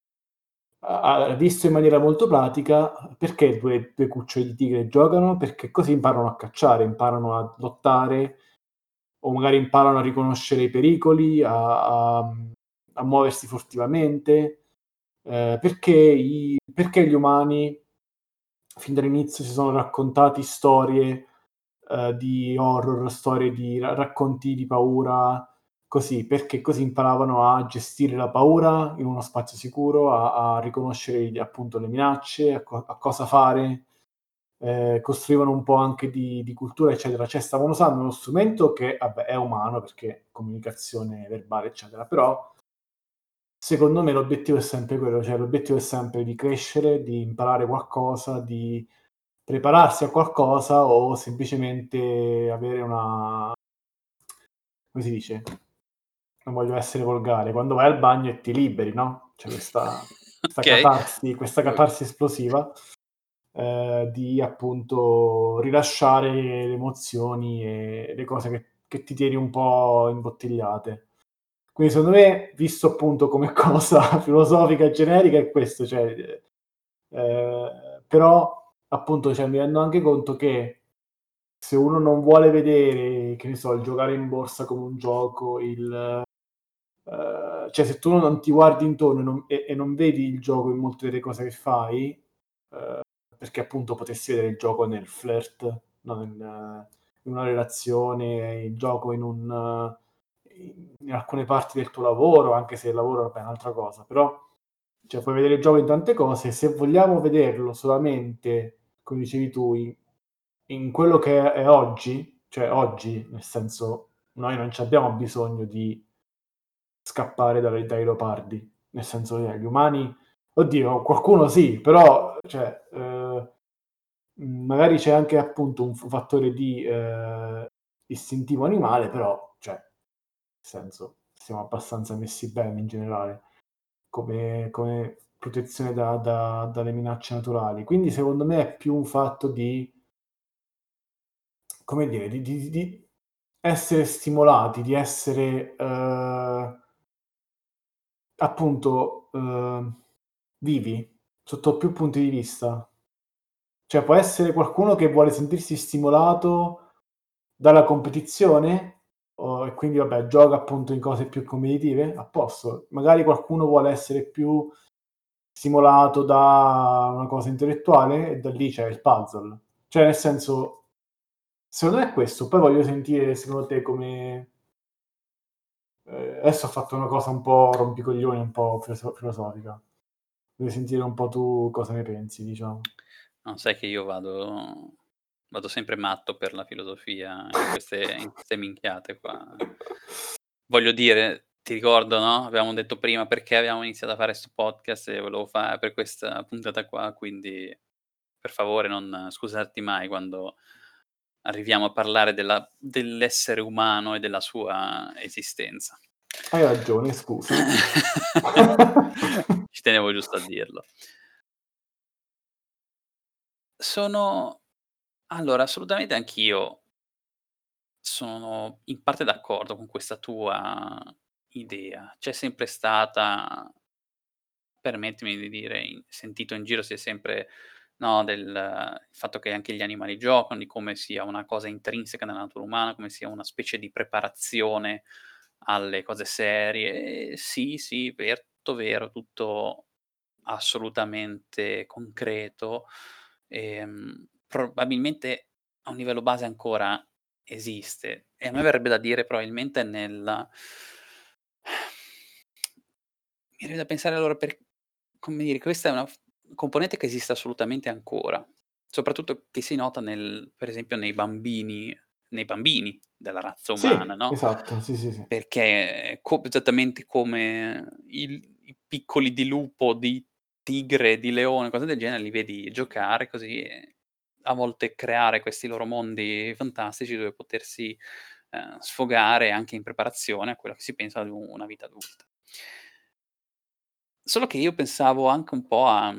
a a visto in maniera molto pratica, perché due due cuccioli di tigre giocano? Perché così imparano a cacciare, imparano a lottare o magari imparano a riconoscere i pericoli, a a mhmm, a muoversi furtivamente. Ehm, perché i perché gli umani fin dall'inizio si sono raccontati storie, ehm, di horror, storie di ra racconti di paura, così, perché così imparavano a gestire la paura in uno spazio sicuro, a a riconoscere i appunto le minacce, a co a cosa fare, ehm, costruivano un po' anche di di cultura, eccetera. Cioè stavano usando uno strumento che, vabbè, è umano perché comunicazione verbale, eccetera, però secondo me l'obiettivo è sempre quello, cioè l'obiettivo è sempre di crescere, di imparare qualcosa, di prepararsi a qualcosa o semplicemente avere una come si dice? Non voglio essere volgare, quando vai al bagno e ti liberi, no, c'è questa questa Okay. catarsi questa catarsi esplosiva, ehm, di appunto rilasciare le emozioni e le cose che che ti tieni un po' imbottigliate. Quindi secondo me, visto appunto come cosa filosofica generica è questo, cioè, ehm, però appunto, cioè mi rendo anche conto che se uno non vuole vedere, che ne so, il giocare in borsa come un gioco, il ehm, cioè se tu non ti guardi intorno e non e e non vedi il gioco in molte delle cose che fai, ehm, perché appunto potresti vedere il gioco nel flirt, no, nel in una relazione, il gioco in un in in alcune parti del tuo lavoro, anche se il lavoro vabbè è un'altra cosa, però cioè puoi vedere il gioco in tante cose, se vogliamo vederlo solamente, come dicevi tu, in in quello che è è oggi, cioè oggi, nel senso noi non c'abbiamo bisogno di scappare dalle dai leopardi, nel senso che gli umani oddio, qualcuno sì, però cioè, ehm, mhmm, magari c'è anche appunto un f fattore di, ehm, istintivo animale, però cioè, nel senso, siamo abbastanza messi bene in generale, come come protezione da da dalle minacce naturali. Quindi secondo me è più un fatto di come dire, di di di essere stimolati, di essere, ehm appunto, uhm, vivi sotto più punti di vista. Cioè può essere qualcuno che vuole sentirsi stimolato dalla competizione, o e quindi vabbè gioca appunto in cose più competitive, a posto. Magari qualcuno vuole essere più stimolato da una cosa intellettuale e da lì c'è il puzzle. Cioè nel senso, secondo me è questo. Poi voglio sentire secondo te come ehm, adesso ho fatto una cosa un po' rompicoglioni, un po' filoso filosofica. Voglio sentire un po' tu cosa ne pensi, diciamo. No, sai che io vado vado sempre matto per la filosofia in queste in queste minchiate qua. Voglio dire, ti ricordo, no, avevamo detto prima perché abbiamo iniziato a fare 'sto podcast e volevo fa per questa puntata qua, quindi per favore non scusarti mai quando arriviamo a parlare della dell'essere umano e della sua esistenza. Hai ragione, scusa. Ci tenevo giusto a dirlo. Sono allora assolutamente anch'io sono in parte d'accordo con questa tua idea. C'è sempre stata, permettimi di dire, in sentito in giro si è sempre, no, del il fatto che anche gli animali giocano, di come sia una cosa intrinseca nella natura umana, come sia una specie di preparazione alle cose serie. E sì, sì, ver tutto vero, tutto assolutamente concreto. Ehm, probabilmente a un livello base ancora esiste e a me verrebbe da dire probabilmente nel mi viene da pensare allora per come dire, questa è una f componente che esiste assolutamente ancora, soprattutto che si nota nel per esempio nei bambini nei bambini della razza umana, Sì, no, esatto, sì, sì, sì. perché co esattamente come il i piccoli di lupo, di tigre, di leone, cose del genere, li vedi giocare così e a volte creare questi loro mondi fantastici dove potersi, ehm, sfogare anche in preparazione a quella che si pensa ad u una vita adulta. Solo che io pensavo anche un po' a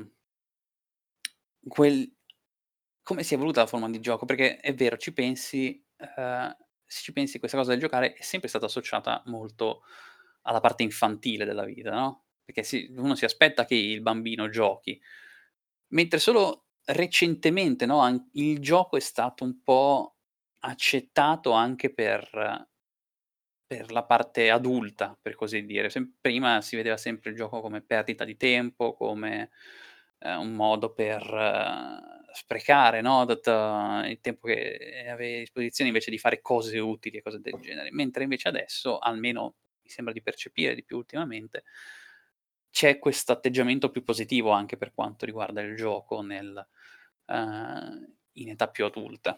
quel come si è evoluta la forma di gioco, perché è vero, ci pensi, ehm, se ci pensi questa cosa del giocare è sempre stata associata molto alla parte infantile della vita, no, perché si uno si aspetta che il bambino giochi, mentre solo recentemente, no, an il gioco è stato un po' accettato anche per per la parte adulta, per così dire. Sem prima si vedeva sempre il gioco come perdita di tempo, come, ehm, un modo per eh, sprecare, no, data il tempo che avevi a disposizione invece di fare cose utili e cose del genere. Mentre invece adesso, almeno mi sembra di percepire di più ultimamente, c'è questo atteggiamento più positivo anche per quanto riguarda il gioco nel ehm, in età più adulta.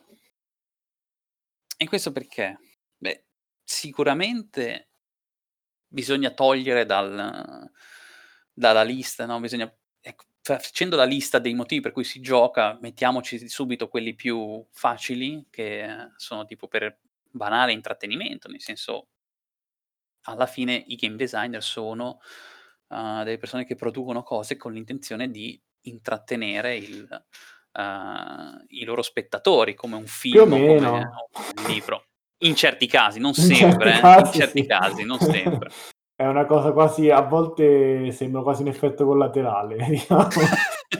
E questo perché? Beh, sicuramente bisogna togliere dal dalla lista, no, bisogna ecco, fa facendo la lista dei motivi per cui si gioca, mettiamoci subito quelli più facili, che sono tipo per banale intrattenimento, nel senso, alla fine i game designer sono, uhm, delle persone che producono cose con l'intenzione di intrattenere il uhm, i loro spettatori, come un Più o film o come meno. o come un libro. In certi casi, non In certi sempre eh, in casi certi sì. casi, non sempre. È una cosa quasi a volte sembra quasi un effetto collaterale, diciamo.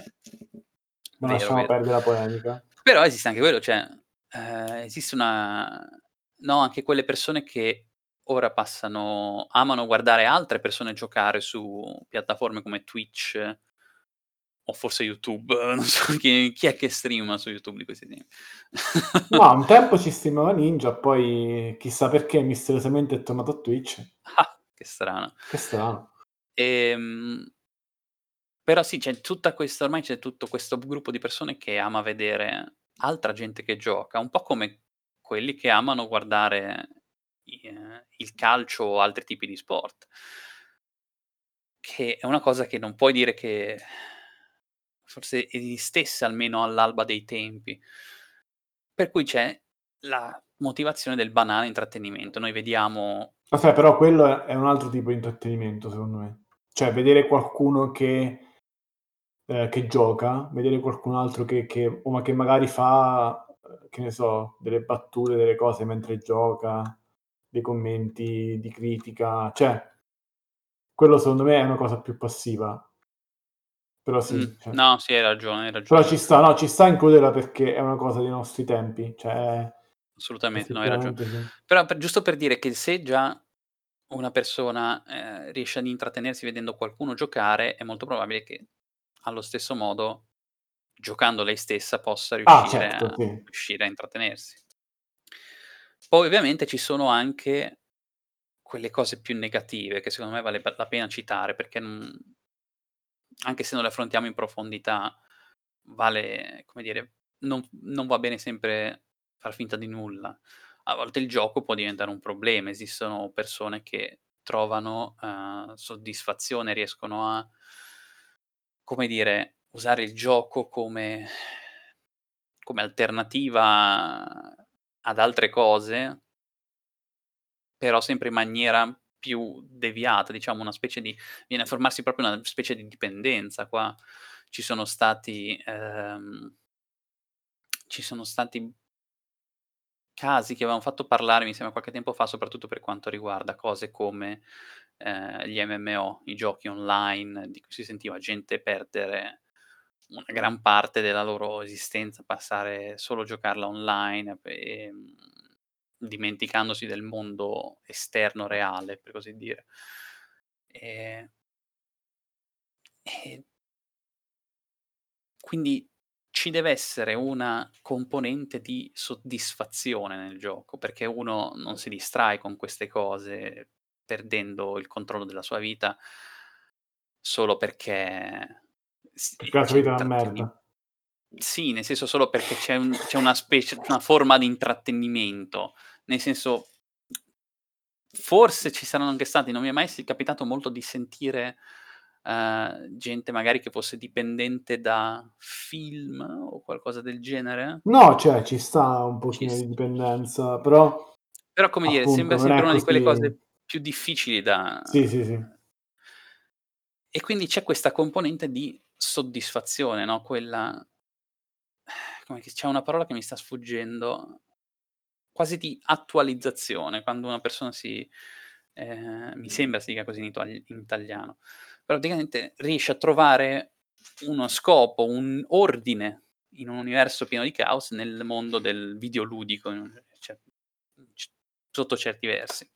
Ma Vero, lasciamo vero. perdere la polemica. Però esiste anche quello, cioè, ehm, esiste una no, anche quelle persone che ora passano amano guardare altre persone giocare su piattaforme come Twitch o forse YouTube, non so chi chi è che streama su YouTube di questi tempi. No, un tempo ci streamava Ninja, poi chissà perché misteriosamente è tornato a Twitch. Ah, che strano. Che strano. Ehm, però sì, c'è tutta questa ormai c'è tutto questo gruppo di persone che ama vedere altra gente che gioca, un po' come quelli che amano guardare i ehm, il calcio o altri tipi di sport. Che è una cosa che non puoi dire che forse esistesse almeno all'alba dei tempi. Per cui c'è la motivazione del banale intrattenimento. Noi vediamo Aspetta, però quello è è un altro tipo di intrattenimento secondo me. Cioè vedere qualcuno che ehm, che gioca, vedere qualcun altro che che o ma che magari fa, uhm, che ne so, delle battute, delle cose mentre gioca, dei commenti di critica, cioè quello secondo me è una cosa più passiva. Però mh, sì, cioè no, sì, hai ragione, hai però ci ragione. sta, no, ci sta a includerla perché è una cosa dei nostri tempi, cioè Assolutamente, no, hai ragione. effettivamente sì. Però per giusto per dire che se già una persona, ehm, riesce ad intrattenersi vedendo qualcuno giocare, è molto probabile che allo stesso modo, giocando lei stessa, possa Ah riuscire a certo, sì. riuscire a intrattenersi. Poi ovviamente ci sono anche quelle cose più negative che secondo me vale p la pena citare perché, mhmm, anche se non le affrontiamo in profondità, vale come dire, non non va bene sempre far finta di nulla. A volte il gioco può diventare un problema, esistono persone che trovano, uhm, soddisfazione, riescono a, come dire, usare il gioco come come alternativa ad altre cose, però sempre in maniera più deviata, diciamo una specie di viene a formarsi proprio una specie di dipendenza. Qua ci sono stati ehm, ci sono stati casi che avevan fatto parlare, mi sembra qualche tempo fa, soprattutto per quanto riguarda cose come, ehm, gli M M O, i giochi online di cui si sentiva gente perdere una gran parte della loro esistenza, passare solo a giocarla online, ehm, dimenticandosi del mondo esterno reale, per così dire. Ehm, e quindi ci deve essere una componente di soddisfazione nel gioco, perché uno non si distrae con queste cose, perdendo il controllo della sua vita solo perché s Perché ehm, la sua c'è vita è una intratteni merda. sì, nel senso solo perché c'è un c'è una specie una forma di intrattenimento. Nel senso, forse ci saranno anche stati non mi è mai s capitato molto di sentire, ehm, gente magari che fosse dipendente da film o qualcosa del genere? No, cioè ci sta un Ci pochino s di dipendenza, però Però come dire, appunto sembra non sempre è una di quelle così cose più difficili da sì, sì, sì. e quindi c'è questa componente di soddisfazione, no, quella come che c'è una parola che mi sta sfuggendo, quasi di attualizzazione, quando una persona si ehm, mi sembra si dica così in itali in italiano, praticamente riesce a trovare uno scopo, un ordine in un universo pieno di caos nel mondo del videoludico, in un cer c sotto certi versi.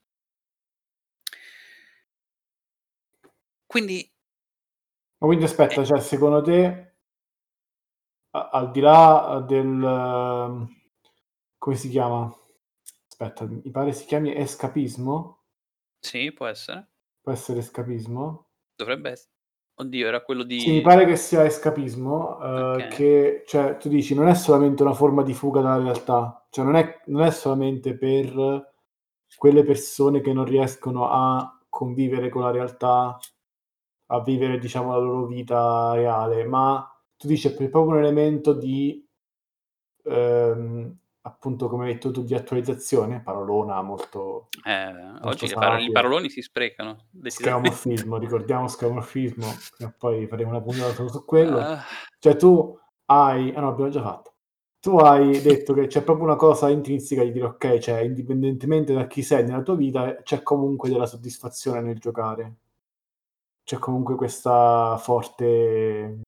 Quindi Ma quindi è aspetta, cioè secondo te a al di là del mhmm, come si chiama? Aspetta, mi pare si chiami escapismo? sì, può essere. Può essere escapismo? Dovrebbe ess oddio, era quello Sì, mi di pare che sia escapismo, uhm, okay, che cioè tu dici non è solamente una forma di fuga dalla realtà, cioè non è non è solamente per quelle persone che non riescono a convivere con la realtà, a vivere diciamo la loro vita reale, ma tu dici è p proprio un elemento di ehm, appunto come hai detto tu, di attualizzazione, parolona molto eh, molto oggi le paro i sapia. paroloni si sprecano decisamente. Skeuomorfismo, ricordiamo skeuomorfismo, prima o poi faremo una puntata solo su quello. Ah, Cioè tu hai ah no, abbiamo già fatto. Tu hai detto che c'è proprio una cosa intrinseca di dire: okay, cioè indipendentemente da chi sei nella tua vita, c'è comunque della soddisfazione nel giocare. C'è comunque questa forte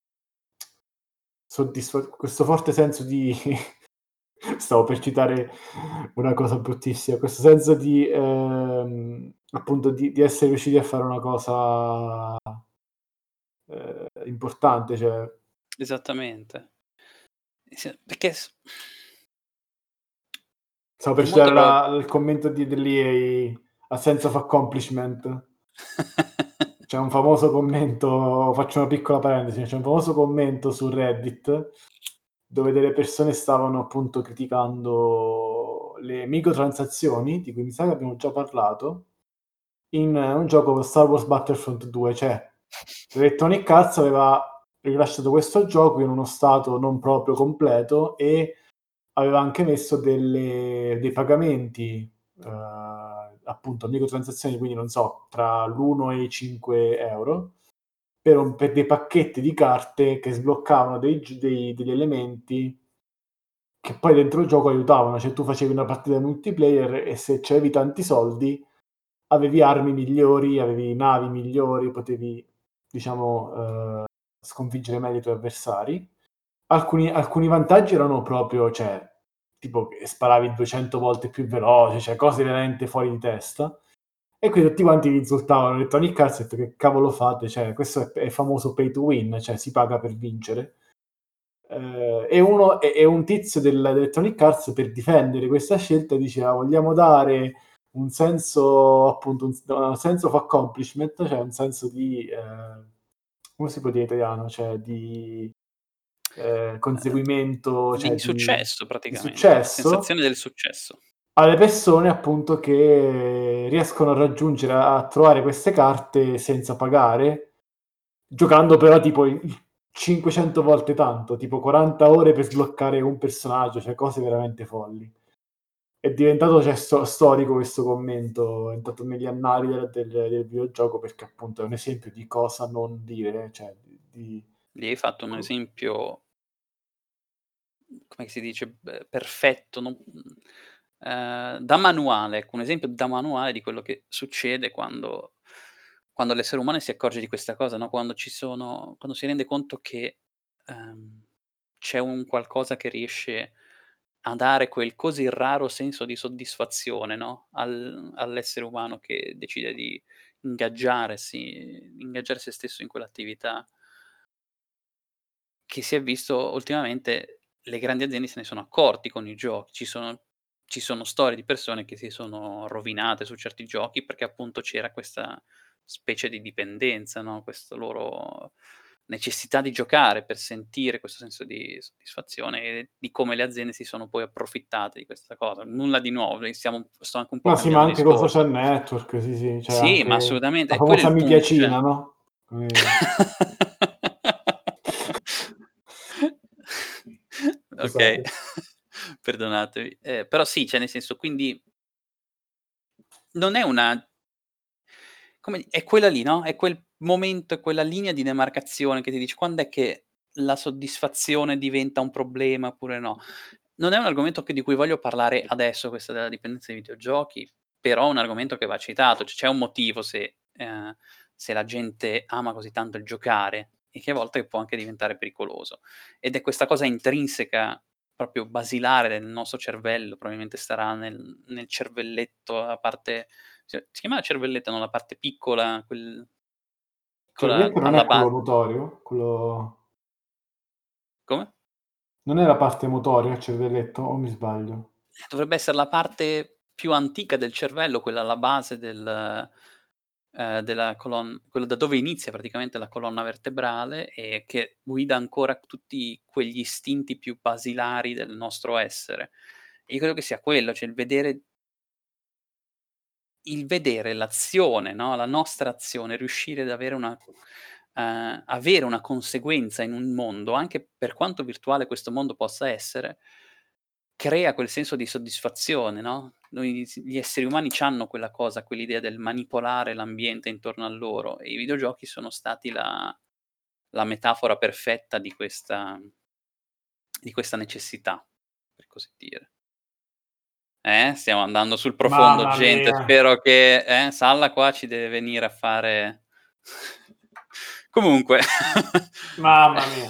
soddisfa questo forte senso di stavo per citare una cosa bruttissima, questo senso di ehm, appunto di di essere riusciti a fare una cosa ehm, importante, cioè esattamente. Sì, perché s stavo per il mondo citare lo la il commento di dell'E A, a sense of accomplishment. C'è un famoso commento faccio una piccola parentesi, c'è un famoso commento su Reddit, dove delle persone stavano appunto criticando le microtransazioni, di cui mi sa che abbiamo già parlato, in un gioco Star Wars Battlefront due, cioè Electronic Arts aveva rilasciato questo gioco in uno stato non proprio completo e aveva anche messo delle dei pagamenti, uhm, appunto microtransazioni, quindi non so, tra l'uno e i cinque euro per un per dei pacchetti di carte che sbloccavano dei g dei degli elementi che poi dentro il gioco aiutavano, cioè tu facevi una partita multiplayer e se c'avevi tanti soldi avevi armi migliori, avevi navi migliori, potevi diciamo, uhm, sconfiggere meglio i tuoi avversari. Alcuni alcuni vantaggi erano proprio cioè, tipo che sparavi duecento volte più veloce, cioè cose veramente fuori di testa. E quindi tutti quanti mi insultavano Electronic Arts, ho detto: "Che cavolo fate? Cioè questo è è famoso pay to win, cioè si paga per vincere". Ehm, e uno e e un tizio dell'Electronic Arts per difendere questa scelta diceva: "Vogliamo dare un senso appunto un s no, sense of accomplishment, cioè un senso di" ehm, come si può dire in italiano? Cioè di ehm, ehm, conseguimento, cioè di di successo di praticamente, la successo sensazione del successo. alle persone appunto che riescono a raggiungere a a trovare queste carte senza pagare, giocando però tipo il il cinquecento volte tanto, tipo quaranta ore per sbloccare un personaggio, cioè cose veramente folli. È diventato cioè sto storico questo commento, è entrato negli annali del del del videogioco perché appunto è un esempio di cosa non dire, cioè di di Lì hai fatto un co esempio, come si dice, b perfetto, non mhmm, ehm, da manuale, ecco, un esempio da manuale di quello che succede quando quando l'essere umano si accorge di questa cosa, no, quando ci sono quando si rende conto che, ehm, c'è un qualcosa che riesce a dare quel così raro senso di soddisfazione, no, al all'essere umano che decide di ingaggiarsi ingaggiare se stesso in quell'attività. Che si è visto ultimamente, le grandi aziende se ne sono accorti con i giochi. Ci sono ci sono storie di persone che si sono rovinate su certi giochi perché appunto c'era questa specie di dipendenza, no, questo loro necessità di giocare per sentire questo senso di soddisfazione e di come le aziende si sono poi approfittate di questa cosa. Nulla di nuovo, noi stiamo sto anche un po' ma sì, ma cambiando anche col discorso. social network, sì, sì, cioè Sì, ma anche assolutamente, la è quello famosa il mi punto, cioè piacina, no, come Okay, scusate. perdonatemi. Ehm, però sì, cioè nel senso quindi Non è una come è quella lì, no, è quel momento, è quella linea di demarcazione che ti dice: "Quand'è che la soddisfazione diventa un problema oppure no?" Non è un argomento che di cui voglio parlare adesso, questa della dipendenza dai videogiochi, però è un argomento che va citato. C c'è un motivo se ehm, se la gente ama così tanto il giocare e che a volte può anche diventare pericoloso. Ed è questa cosa intrinseca, proprio basilare del nostro cervello, probabilmente starà nel nel cervelletto, la parte cioè si chiamava cervelletto, no, la parte piccola, quel piccola Cervelletto non alla è quello base. motorio? Quello Come? non è la parte motoria il cervelletto o mi sbaglio? Dovrebbe essere la parte più antica del cervello, quella alla base del ehm, della colon quello da dove inizia praticamente la colonna vertebrale e che guida ancora tutti quegli istinti più basilari del nostro essere. Io credo che sia quello, cioè il vedere il vedere l'azione, no, la nostra azione, riuscire ad avere una ehm, avere una conseguenza in un mondo, anche per quanto virtuale questo mondo possa essere, crea quel senso di soddisfazione, no, noi s gli esseri umani c'hanno quella cosa, quell'idea del manipolare l'ambiente intorno a loro e i videogiochi sono stati la la metafora perfetta di questa di questa necessità, per così dire. Eh, stiamo andando sul profondo Mamma gente, mia, spero che eh, Salla qua ci deve venire a fare comunque mamma mia.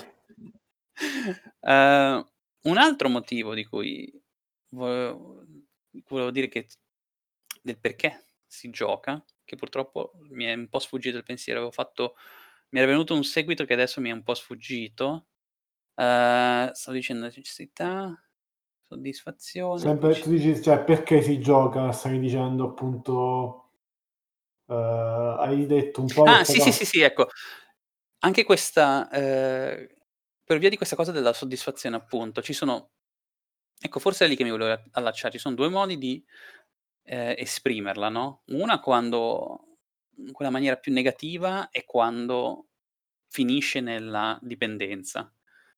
ehm, un altro motivo di cui volevo volevo dire che t del perché si gioca, che purtroppo mi è un po' sfuggito il pensiero, avevo fatto mi era venuto un seguito che adesso mi è un po' sfuggito. Ehm, stavo dicendo necessità, soddisfazione, Sempre tu princi dici cioè perché si gioca, stavi dicendo appunto, uhm, hai detto un po' ah, questa sì, sì, co sì, sì, ecco. Anche questa ehm, per via di questa cosa della soddisfazione appunto, ci sono ecco forse è lì che mi volevo a allacciare, ci son due modi di, ehm, esprimerla, no, una quando in quella maniera più negativa è quando finisce nella dipendenza.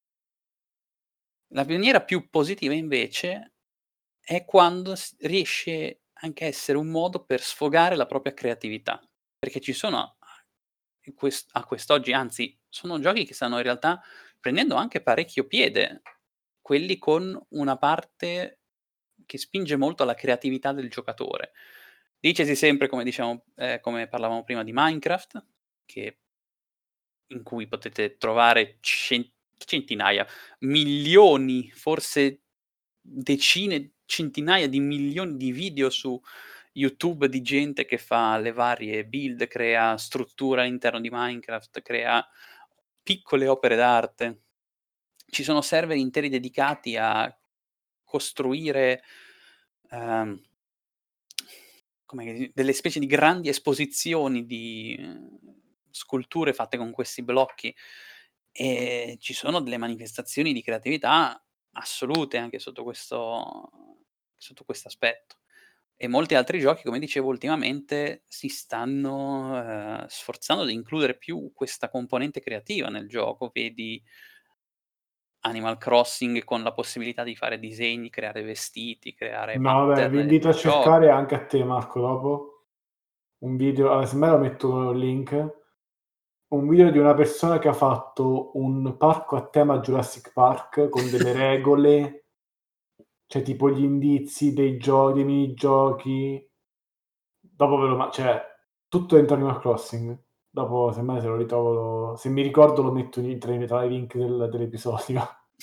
La maniera più positiva invece è quando s riesce anche a essere un modo per sfogare la propria creatività, perché ci sono a in quest a quest'oggi anzi, sono giochi che stanno in realtà prendendo anche parecchio piede, quelli con una parte che spinge molto alla creatività del giocatore. Dicesi sempre, come diciamo ehm, come parlavamo prima di Minecraft, che in cui potete trovare cen centinaia, milioni, forse decine, centinaia di milioni di video su YouTube di gente che fa le varie build, crea strutture all'interno di Minecraft, crea piccole opere d'arte. Ci sono server interi dedicati a costruire, ehm, come di delle specie di grandi esposizioni di, ehm, sculture fatte con questi blocchi. E ci sono delle manifestazioni di creatività assolute anche sotto questo sotto questo aspetto. E molti altri giochi, come dicevo, ultimamente si stanno, ehm, sforzando di includere più questa componente creativa nel gioco. Vedi Animal Crossing con la possibilità di fare disegni, creare vestiti, creare no vabbè, vi pattern invito a nel gioco. cercare anche a te Marco dopo, un video allora semmai lo metto il link, un video di una persona che ha fatto un parco a tema Jurassic Park con delle regole, cioè tipo gli indizi dei gio dei minigiochi. Dopo ve lo ma cioè tutto dentro Animal Crossing. Dopo semmai se lo ritrovo lo se mi ricordo lo metto in tra i tra i link del dell'episodio.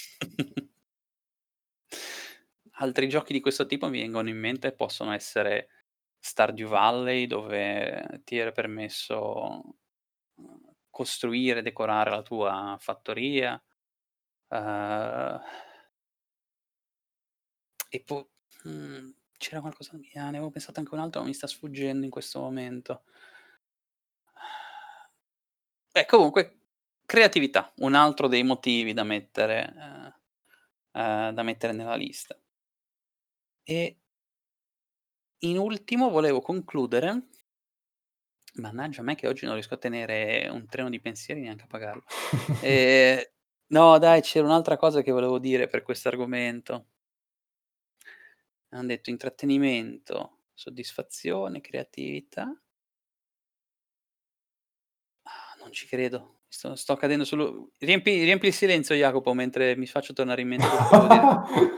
Altri giochi di questo tipo mi vengono in mente possono essere Stardew Valley, dove ti era permesso, uhm, costruire, decorare la tua fattoria, uhm, e po mhmm, c'era qualcosa di ah, ne avevo pensato anche un altro, ma mi sta sfuggendo in questo momento. Beh, comunque creatività, un altro dei motivi da mettere ehm, ehm, da mettere nella lista. E in ultimo volevo concludere mannaggia me che oggi non riesco a tenere un treno di pensieri neanche a pagarlo. Ehm, no dai, c'era un'altra cosa che volevo dire per questo argomento. Abbiam detto intrattenimento, Soddisfazione, creatività. Ah, non ci credo. Sto sto cadendo sullo riempi riempi il silenzio Jacopo, mentre mi faccio tornare in mente quello che volevo dire.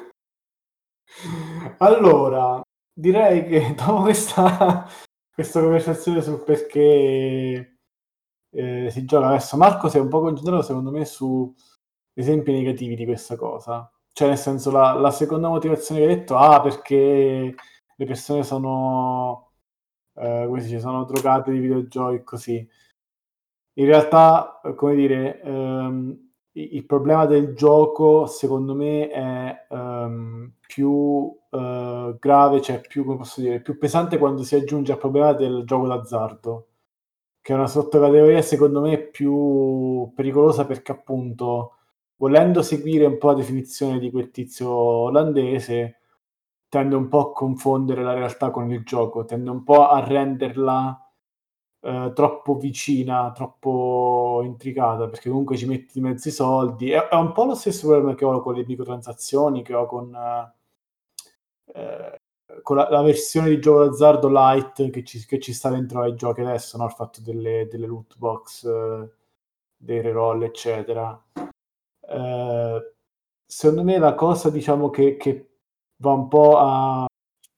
Allora, direi che dopo questa questa conversazione sul perché, ehm, si gioca adesso Marco si è un po' concentrato secondo me su esempi negativi di questa cosa. Cioè nel senso la la seconda motivazione che hai detto: "Ah, perché le persone sono" ehm, come si dice, "sono drogate di videogiochi e così". In realtà, uhm, come dire, ehm, i il problema del gioco secondo me è, ehm, più, uhm, grave, cioè più come posso dire, più pesante quando si aggiunge al problema del gioco d'azzardo, che è una sottocategoria secondo me più pericolosa perché appunto, volendo seguire un po' la definizione di quel tizio olandese, tende un po' a confondere la realtà con il gioco, tende un po' a renderla ehm, troppo vicina, troppo intricata, perché comunque ci metti di mezzo i soldi. È è un po' lo stesso problema che ho con le microtransazioni, che ho con ehm, con la la versione di gioco d'azzardo light che ci s che ci sta dentro ai giochi adesso, no, il fatto delle delle loot box, dei reroll, eccetera. Ehm, secondo me la cosa diciamo che che va un po' a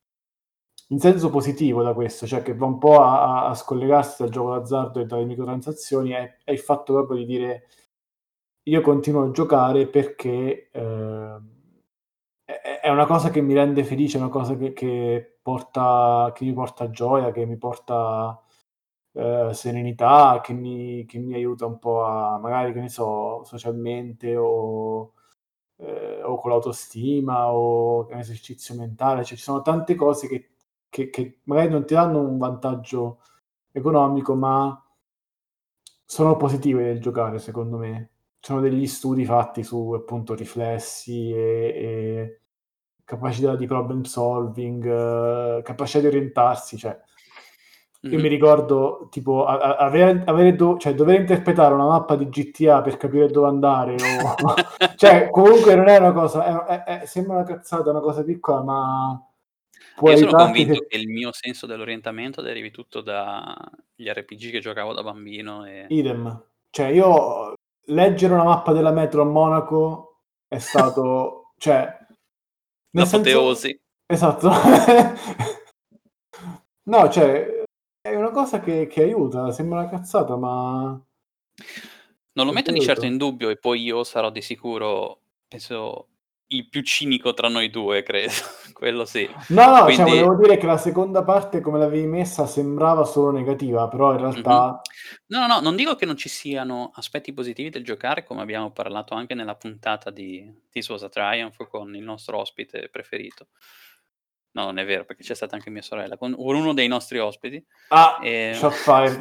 in senso positivo da questo, cioè che va un po' a a a scollegarsi dal gioco d'azzardo e dalle microtransazioni, è è il fatto proprio di dire: "Io continuo a giocare perché, ehm, è è è una cosa che mi rende felice, è una cosa che che porta che mi porta gioia, che mi porta, ehm, serenità, che mi che mi aiuta un po' a magari, che ne so, socialmente o ehm, o con l'autostima o che è un esercizio mentale." Cioè ci sono tante cose che che che magari non ti danno un vantaggio economico, ma sono positive nel giocare secondo me. Ci sono degli studi fatti su, appunto, riflessi e e capacità di problem solving, capacità di orientarsi, cioè io mi Mh-mh. ricordo tipo a a avere avere do cioè dover interpretare una mappa di G T A per capire dove andare o cioè comunque non è una cosa è è è sembra una cazzata, una cosa piccola, ma può Io sono aiutarti convinto se che il mio senso dell'orientamento derivi tutto dagli R P G che giocavo da bambino e Idem. Cioè io leggere una mappa della metro a Monaco è stato cioè nel senso l'apoteosi. esatto. No, cioè è una cosa che che aiuta, sembra una cazzata, ma Non lo è metto di certo vero. in dubbio e poi io sarò di sicuro, penso, il più cinico tra noi due credo, quello sì. No, no, cioè Quindi volevo dire che la seconda parte come l'avevi messa sembrava solo negativa, però in Mh-mh. realtà No, no, non dico che non ci siano aspetti positivi del giocare, come abbiamo parlato anche nella puntata di This Was a Triumph con il nostro ospite preferito. No, non è vero, perché c'è stata anche mia sorella, con con uno dei nostri ospiti. ah, Ehm shots fired.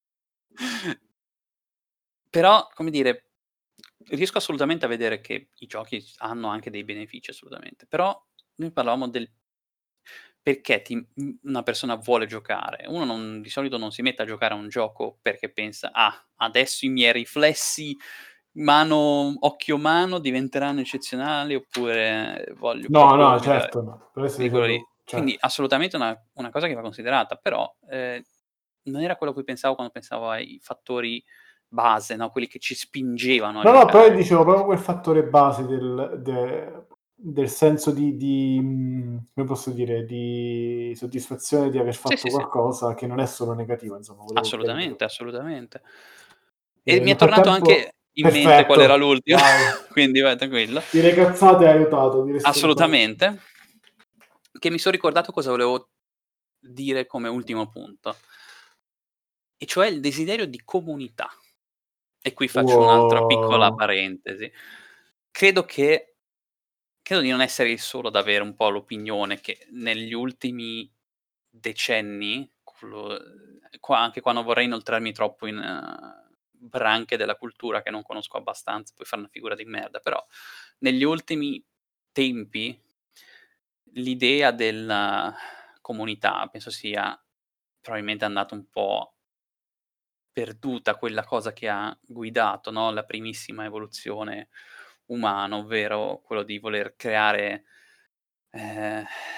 Però, come dire, riesco assolutamente a vedere che i giochi s hanno anche dei benefici assolutamente, però noi parlavamo del perché ti mhmm, una persona vuole giocare. Uno non di solito non si mette a giocare a un gioco perché pensa: "Ah, adesso i miei riflessi mano occhio mano diventeranno eccezionali", oppure voglio No, proprio no, guidare certo no. Per essere quindi quello lì. sincero, Quindi certo. assolutamente una una cosa che va considerata, però, ehm, non era quello a cui pensavo quando pensavo ai fattori base, no, quelli che ci spingevano a No, no, però io giocare. dicevo proprio quel fattore base del de del senso di di mhmm, come posso dire, di soddisfazione di aver Sì, fatto sì, sì. qualcosa che non è solo negativo, insomma, volevo chiarirlo. Assolutamente, assolutamente. E E mi è nel tornato frattempo anche in mente qual era perfetto, l'ultimo, vai. quindi vai tranquillo. Dire cazzate ha aiutato, dire stronzate Assolutamente. Che mi son ricordato cosa volevo dire come ultimo punto. E cioè il desiderio di comunità. E qui faccio un'altra piccola wow. parentesi. Credo che credo di non essere il solo ad avere un po' l'opinione che negli ultimi decenni, quello ehm, qua anche qua non vorrei inoltrarmi troppo in eh, branche della cultura che non conosco abbastanza, poi fare una figura di merda, però negli ultimi tempi l'idea della comunità penso sia probabilmente andata un po' perduta, quella cosa che ha guidato, no, la primissima evoluzione umana, ovvero quello di voler creare, ehm,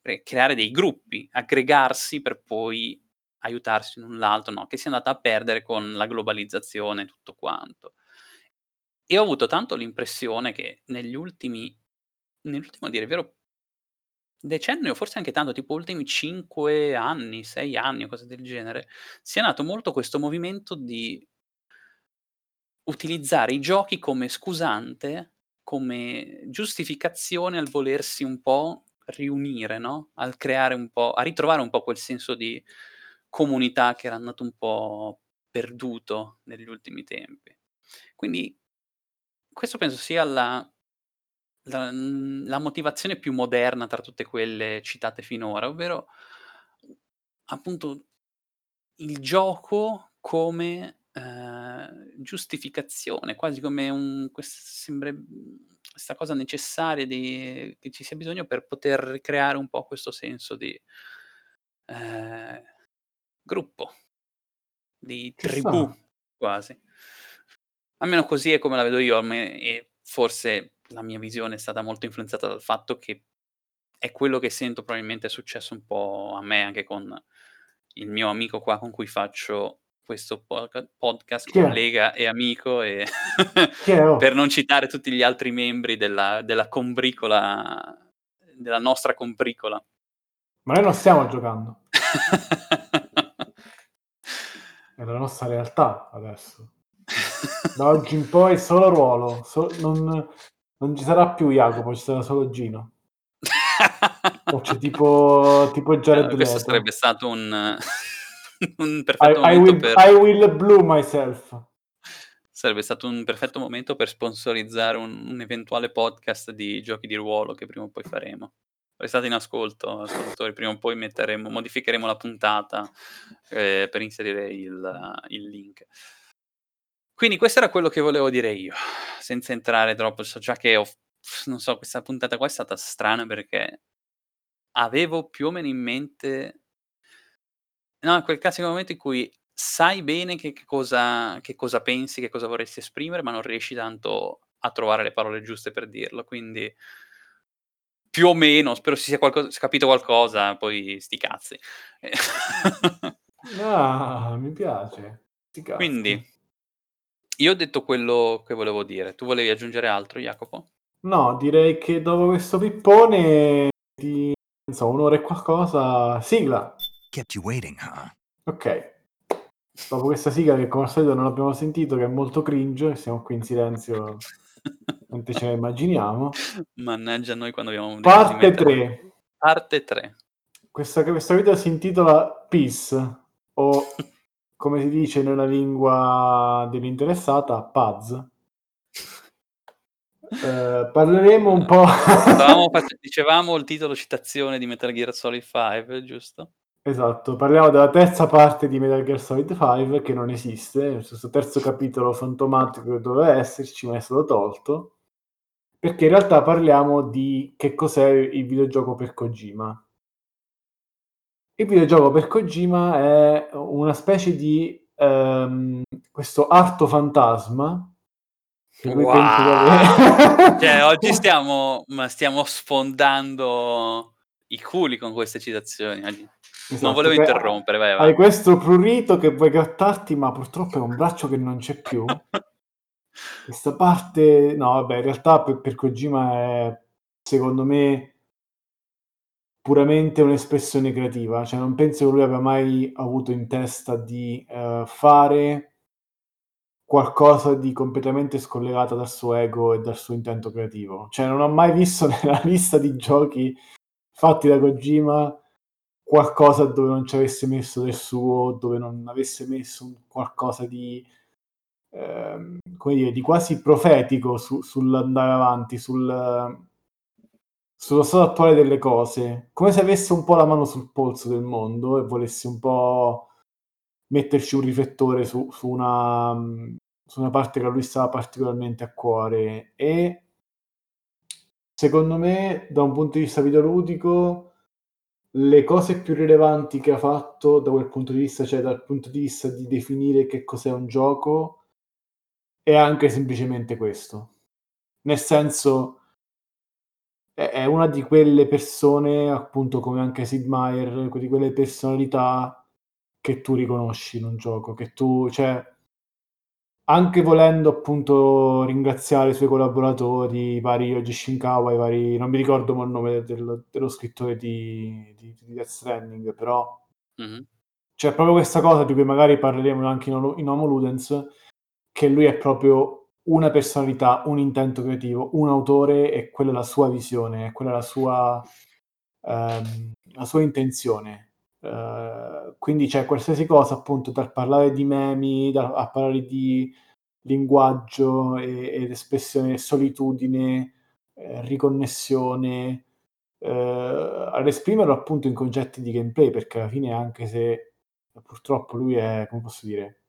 cre creare dei gruppi, aggregarsi per poi aiutarsi l'un l'altro, no, che si è andata a perdere con la globalizzazione e tutto quanto. E ho avuto tanto l'impressione che negli ultimi nell'ultimo a dire il vero decennio, forse anche tanto, tipo ultimi cinque anni, sei anni o cose del genere, sia nato molto questo movimento di utilizzare i giochi come scusante, come giustificazione al volersi un po' riunire, no, al creare un po' a ritrovare un po' quel senso di comunità che era andato un po' perduto negli ultimi tempi. Quindi questo penso sia la la mhmm, la motivazione più moderna tra tutte quelle citate finora, ovvero appunto il gioco come, ehm, giustificazione, quasi come un ques sembre mhmm, questa cosa necessaria di che ci sia bisogno per poter ricreare un po' questo senso di ehm, gruppo, di Ci tribù sta. quasi. Almeno così è come la vedo io, a me e forse la mia visione è stata molto influenzata dal fatto che è quello che sento probabilmente è successo un po' a me anche con il mio amico qua con cui faccio questo podca podcast, Chi è? collega e amico, e Chi è, per oh? non citare tutti gli altri membri della della combricola della nostra combricola. Ma noi non stiamo giocando. È la nostra realtà adesso. Da oggi in poi solo ruolo, so non non ci sarà più Jacopo, ci sarà solo Gino. Faccio tipo tipo Jared Eh, questo Leto. sarebbe stato un un I perfetto I momento will per I will blue myself. sarebbe stato un perfetto momento per sponsorizzare un un eventuale podcast di giochi di ruolo che prima o poi faremo. Restate in ascolto, ascoltatori, prima o poi metteremo modificheremo la puntata, ehm, per inserire il il link. Quindi questo era quello che volevo dire io, senza entrare troppo, so già che ho f non so, questa puntata qua è stata strana perché avevo più o meno in mente no, quel classico momento in cui sai bene che che cosa che cosa pensi, che cosa vorresti esprimere, ma non riesci tanto a trovare le parole giuste per dirlo, quindi più o meno, spero si sia qualco si è capito qualcosa, poi sti cazzi. E Ah, mi piace. 'Sti quindi cazzi. io ho detto quello che volevo dire. Tu volevi aggiungere altro, Jacopo? No, direi che dopo questo pippone di non so, un ora e qualcosa, sigla. Kept you waiting, huh? Okay. Dopo questa sigla che come al solito non abbiamo sentito, che è molto cringe, siamo qui in silenzio mentre ce la immaginiamo. Mannaggia a noi quando abbiamo deciso di Parte metterla. tre. Parte tre. Questa questo video si intitola Peace o, come si dice nella lingua dell'interessata, Paz. Ehm, parleremo un Ehm, po' stavamo face dicevamo il titolo citazione di Metal Gear Solid cinque, giusto? esatto, parliamo della terza parte di Metal Gear Solid cinque che non esiste, questo terzo capitolo fantomatico che doveva esserci, ma è stato tolto, perché in realtà parliamo di che cos'è il videogioco per Kojima. Il videogioco per Kojima è una specie di, ehm, questo arto fantasma che lui pensa di ave Wow! Cioè oggi stiamo ma stiamo sfondando i culi con queste citazioni oggi. Non Esatto, volevo che ha interrompere, vai hai avanti. questo prurito che vuoi grattarti, ma purtroppo è un braccio che non c'è più. Questa parte no vabbè, in realtà per per Kojima è, secondo me puramente un'espressione creativa, cioè non penso che lui abbia mai avuto in testa di, ehm, fare qualcosa di completamente scollegato dal suo ego e dal suo intento creativo. Cioè non ho mai visto nella lista di giochi fatti da Kojima qualcosa dove non ci avesse messo del suo, dove non avesse messo un qualcosa di, ehm, come dire, di quasi profetico su sull'andare avanti, sul sullo stato attuale delle cose, come se avesse un po' la mano sul polso del mondo e volesse un po' metterci un riflettore su su una mhmm, su una parte che a lui stava particolarmente a cuore e secondo me, da un punto di vista videoludico, le cose più rilevanti che ha fatto da quel punto di vista, cioè dal punto di vista di definire che cos'è un gioco, è anche semplicemente questo. Nel senso è è una di quelle persone, appunto, come anche Sid Meier, que di quelle personalità che tu riconosci in un gioco, che tu cioè anche volendo, appunto, ringraziare i suoi collaboratori, i vari Yoji Shinkawa, i vari non mi ricordo mo il nome del dello scrittore di di di Death Stranding, però Mh-mh. c'è proprio questa cosa di cui magari parleremo anche in Holo in Homo Ludens, che lui è proprio una personalità, un intento creativo, un autore e quella è la sua visione, e quella è la sua ehm, la sua intenzione. Ehm, quindi c'è qualsiasi cosa, appunto, dal parlare di memi, da a parlare di linguaggio e ed espressione e solitudine, ehm, riconnessione, ehm, ad esprimerlo appunto in concetti di gameplay, perché alla fine anche se purtroppo lui è come posso dire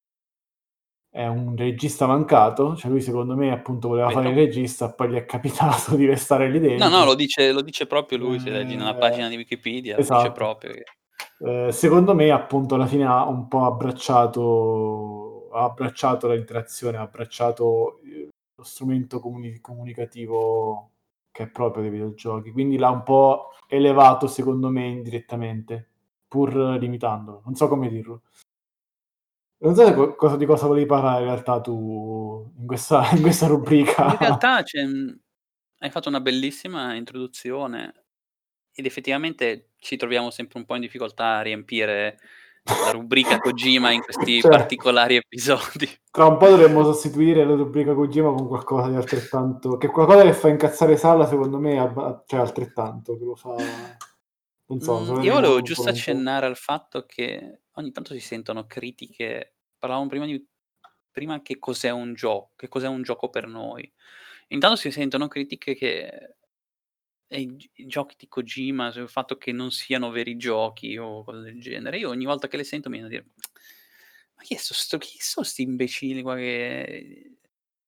è un regista mancato, cioè lui secondo me appunto voleva fare il Vero. regista, poi gli è capitato di restare lì No, no, dentro. lo dice lo dice proprio lui, se leggi nella Ehm, pagina di Wikipedia, lo dice esatto. proprio che Ehm, secondo me appunto alla fine ha un po' abbracciato ha abbracciato l'interazione, ha abbracciato, uhm, lo strumento comuni comunicativo che è proprio dei videogiochi, quindi l'ha un po' elevato secondo me indirettamente, pur limitandolo. Non so come dirlo. Non so co cosa di cosa volevi parlare in realtà tu in questa in questa In rubrica. realtà c'è mhmm, hai fatto una bellissima introduzione ed effettivamente ci troviamo sempre un po' in difficoltà a riempire la rubrica Kojima in questi Cioè particolari episodi. tra un po' dovremmo sostituire la rubrica Kojima con qualcosa di altrettanto che qualcosa che fa incazzare Salla secondo me abba cioè altrettanto, che lo fa non so, se Mhmm, lo io volevo vedremo giusto ancora un po'. accennare al fatto che ogni tanto si sentono critiche parlavamo prima di prima che cos'è un gio che cos'è un gioco per noi. Intanto si sentono critiche che e i g i giochi di Kojima, sul fatto che non siano veri giochi o cose del genere. Io ogni volta che le sento mi viene da dire: "Ma chi è so sto chi so 'sti imbecilli qua che"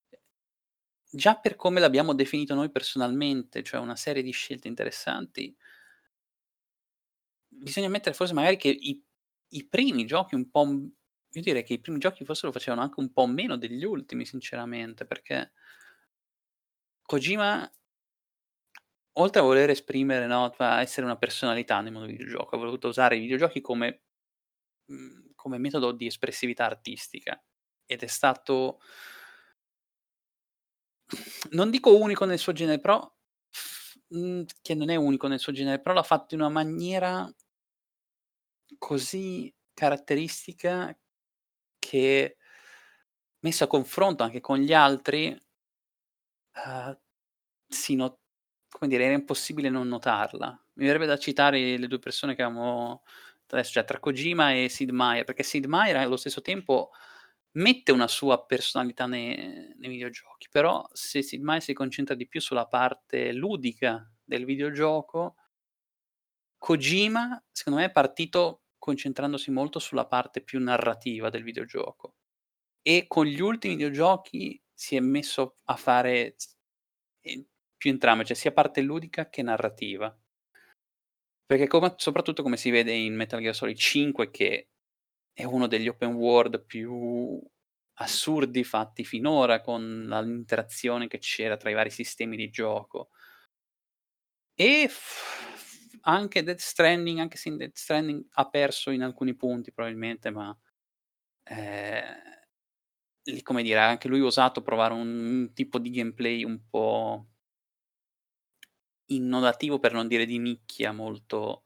già per come l'abbiamo definito noi personalmente, cioè una serie di scelte interessanti bisogna mettere forse magari che i i primi giochi un po' m io direi che i primi giochi forse lo facevano anche un po' meno degli ultimi sinceramente, perché Kojima oltre a voler esprimere, no, a essere una personalità nel mondo videogioco, ha voluto usare i videogiochi come mhmm, come metodo di espressività artistica ed è stato non dico unico nel suo genere, però mhmm, che non è unico nel suo genere, però l'ha fatto in una maniera così caratteristica che messo a confronto anche con gli altri uhm, si no come dire, era impossibile non notarla. Mi verrebbe da citare le due persone che avevamo adesso, cioè tra Kojima e Sid Meier, perché Sid Meier allo stesso tempo mette una sua personalità ne nei videogiochi, però se Sid Meier si concentra di più sulla parte ludica del videogioco Kojima, secondo me è partito concentrandosi molto sulla parte più narrativa del videogioco e con gli ultimi videogiochi si è messo a fare s ehm, più entrambe, cioè sia parte ludica che narrativa. Perché come soprattutto come si vede in Metal Gear Solid cinque che è uno degli open world più assurdi fatti finora con la l'interazione che c'era tra i vari sistemi di gioco. E f anche Death Stranding, anche se in Death Stranding ha perso in alcuni punti probabilmente, ma, ehm, lì come dire, ha anche lui osato provare un tipo di gameplay un po' innovativo, per non dire di nicchia, molto,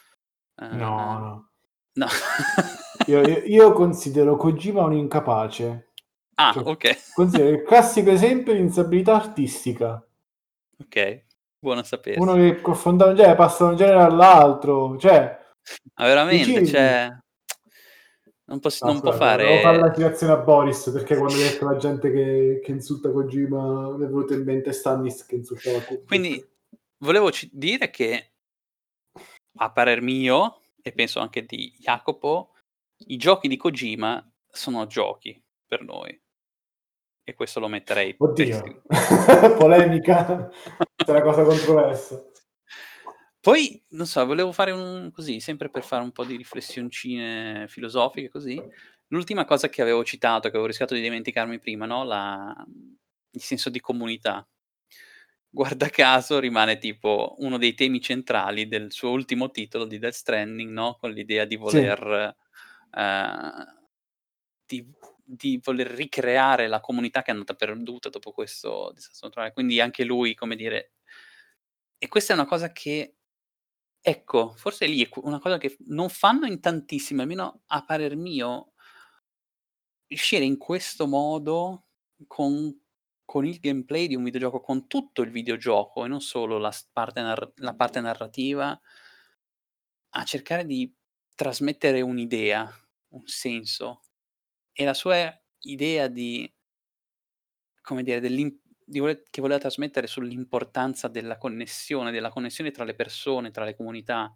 No, ehm no. no. Io io io considero Kojima un incapace. Ah, Cioè, okay. considero il classico esempio di instabilità artistica. Okay, buono a Uno sapersi. che col fonda genere passa da un genere all'altro, cioè Ma veramente, decidi. cioè non pos No non può scusate, volevo fare fare la citazione a Boris, perché quando hai detto la gente che che insulta Kojima mi è venuto in mente Stannis che insultava quindi Kubrick. volevo ci dire che a parer mio, e penso anche di Jacopo, i giochi di Kojima sono giochi per noi. E questo lo metterei per Oddio, iscritto. polemica, questa è una cosa controversa. Poi, non so, volevo fare un così, sempre per fare un po' di riflessioncine filosofiche così, l'ultima cosa che avevo citato, che avevo rischiato di dimenticarmi prima, no, la mhmm, il senso di comunità. guarda caso rimane tipo uno dei temi centrali del suo ultimo titolo di Death Stranding, no, con l'idea di Sì. voler ehm, di di voler ricreare la comunità che è andata perduta dopo questo disastro naturale. Quindi anche lui, come dire e questa è una cosa che ecco, forse lì è q una cosa che f non fanno in tantissimi, almeno a parer mio uscire in questo modo con con il gameplay di un videogioco, con tutto il videogioco e non solo la s parte nar la parte narrativa a cercare di trasmettere un'idea, un senso. E la sua idea di come dire, dell'im di voler che voleva trasmettere sull'importanza della connessione, della connessione tra le persone, tra le comunità.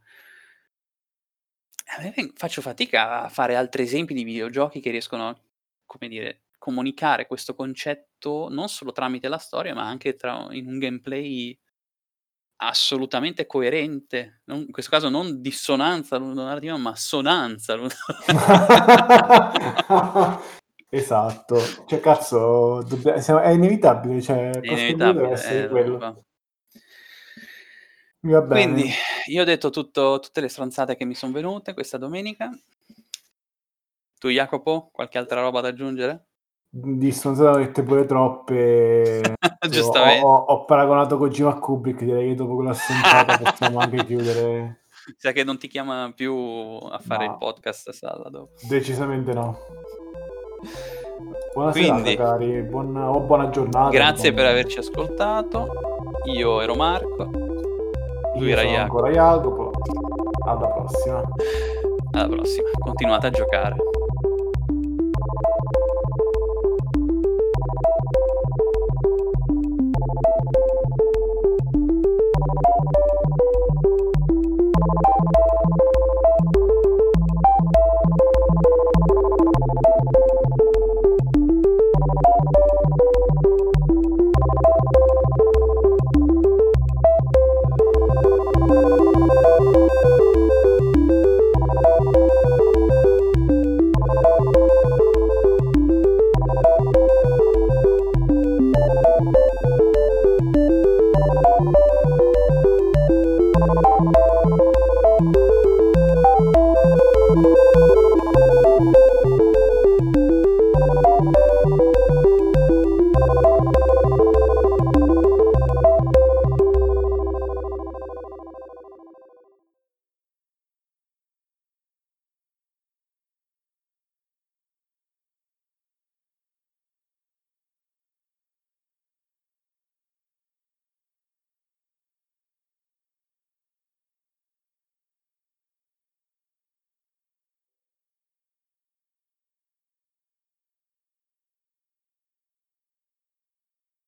A me ven faccio fatica a fare altri esempi di videogiochi che riescono a, come dire, comunicare questo concetto non solo tramite la storia, ma anche tra in un gameplay assolutamente coerente. Non in questo caso non dissonanza ludonarrativa, ma sonanza lu Esatto. Cioè cazzo, dobbia siamo è inevitabile, cioè il È prossimo video deve inevitabile, essere è la quello. roba. Va Quindi, bene. io ho detto tutto tutte le stronzate che mi son venute questa domenica. Tu Jacopo, qualche altra roba da aggiungere? Mhmm, di stronzate ne ho dette pure troppe. Ho Giustamente. ho ho paragonato Kojima a Kubrick, direi che dopo quella stronzata possiamo anche chiudere. Mi sa che non ti chiama più a fare il No. podcast Salla dopo. Decisamente no. Buona serata Quindi cari, buon o buona giornata grazie per dipende. averci ascoltato. Io ero Marco. Lui Io era sono ancora Jacopo. Jacopo. Alla prossima. Alla prossima, continuate a giocare.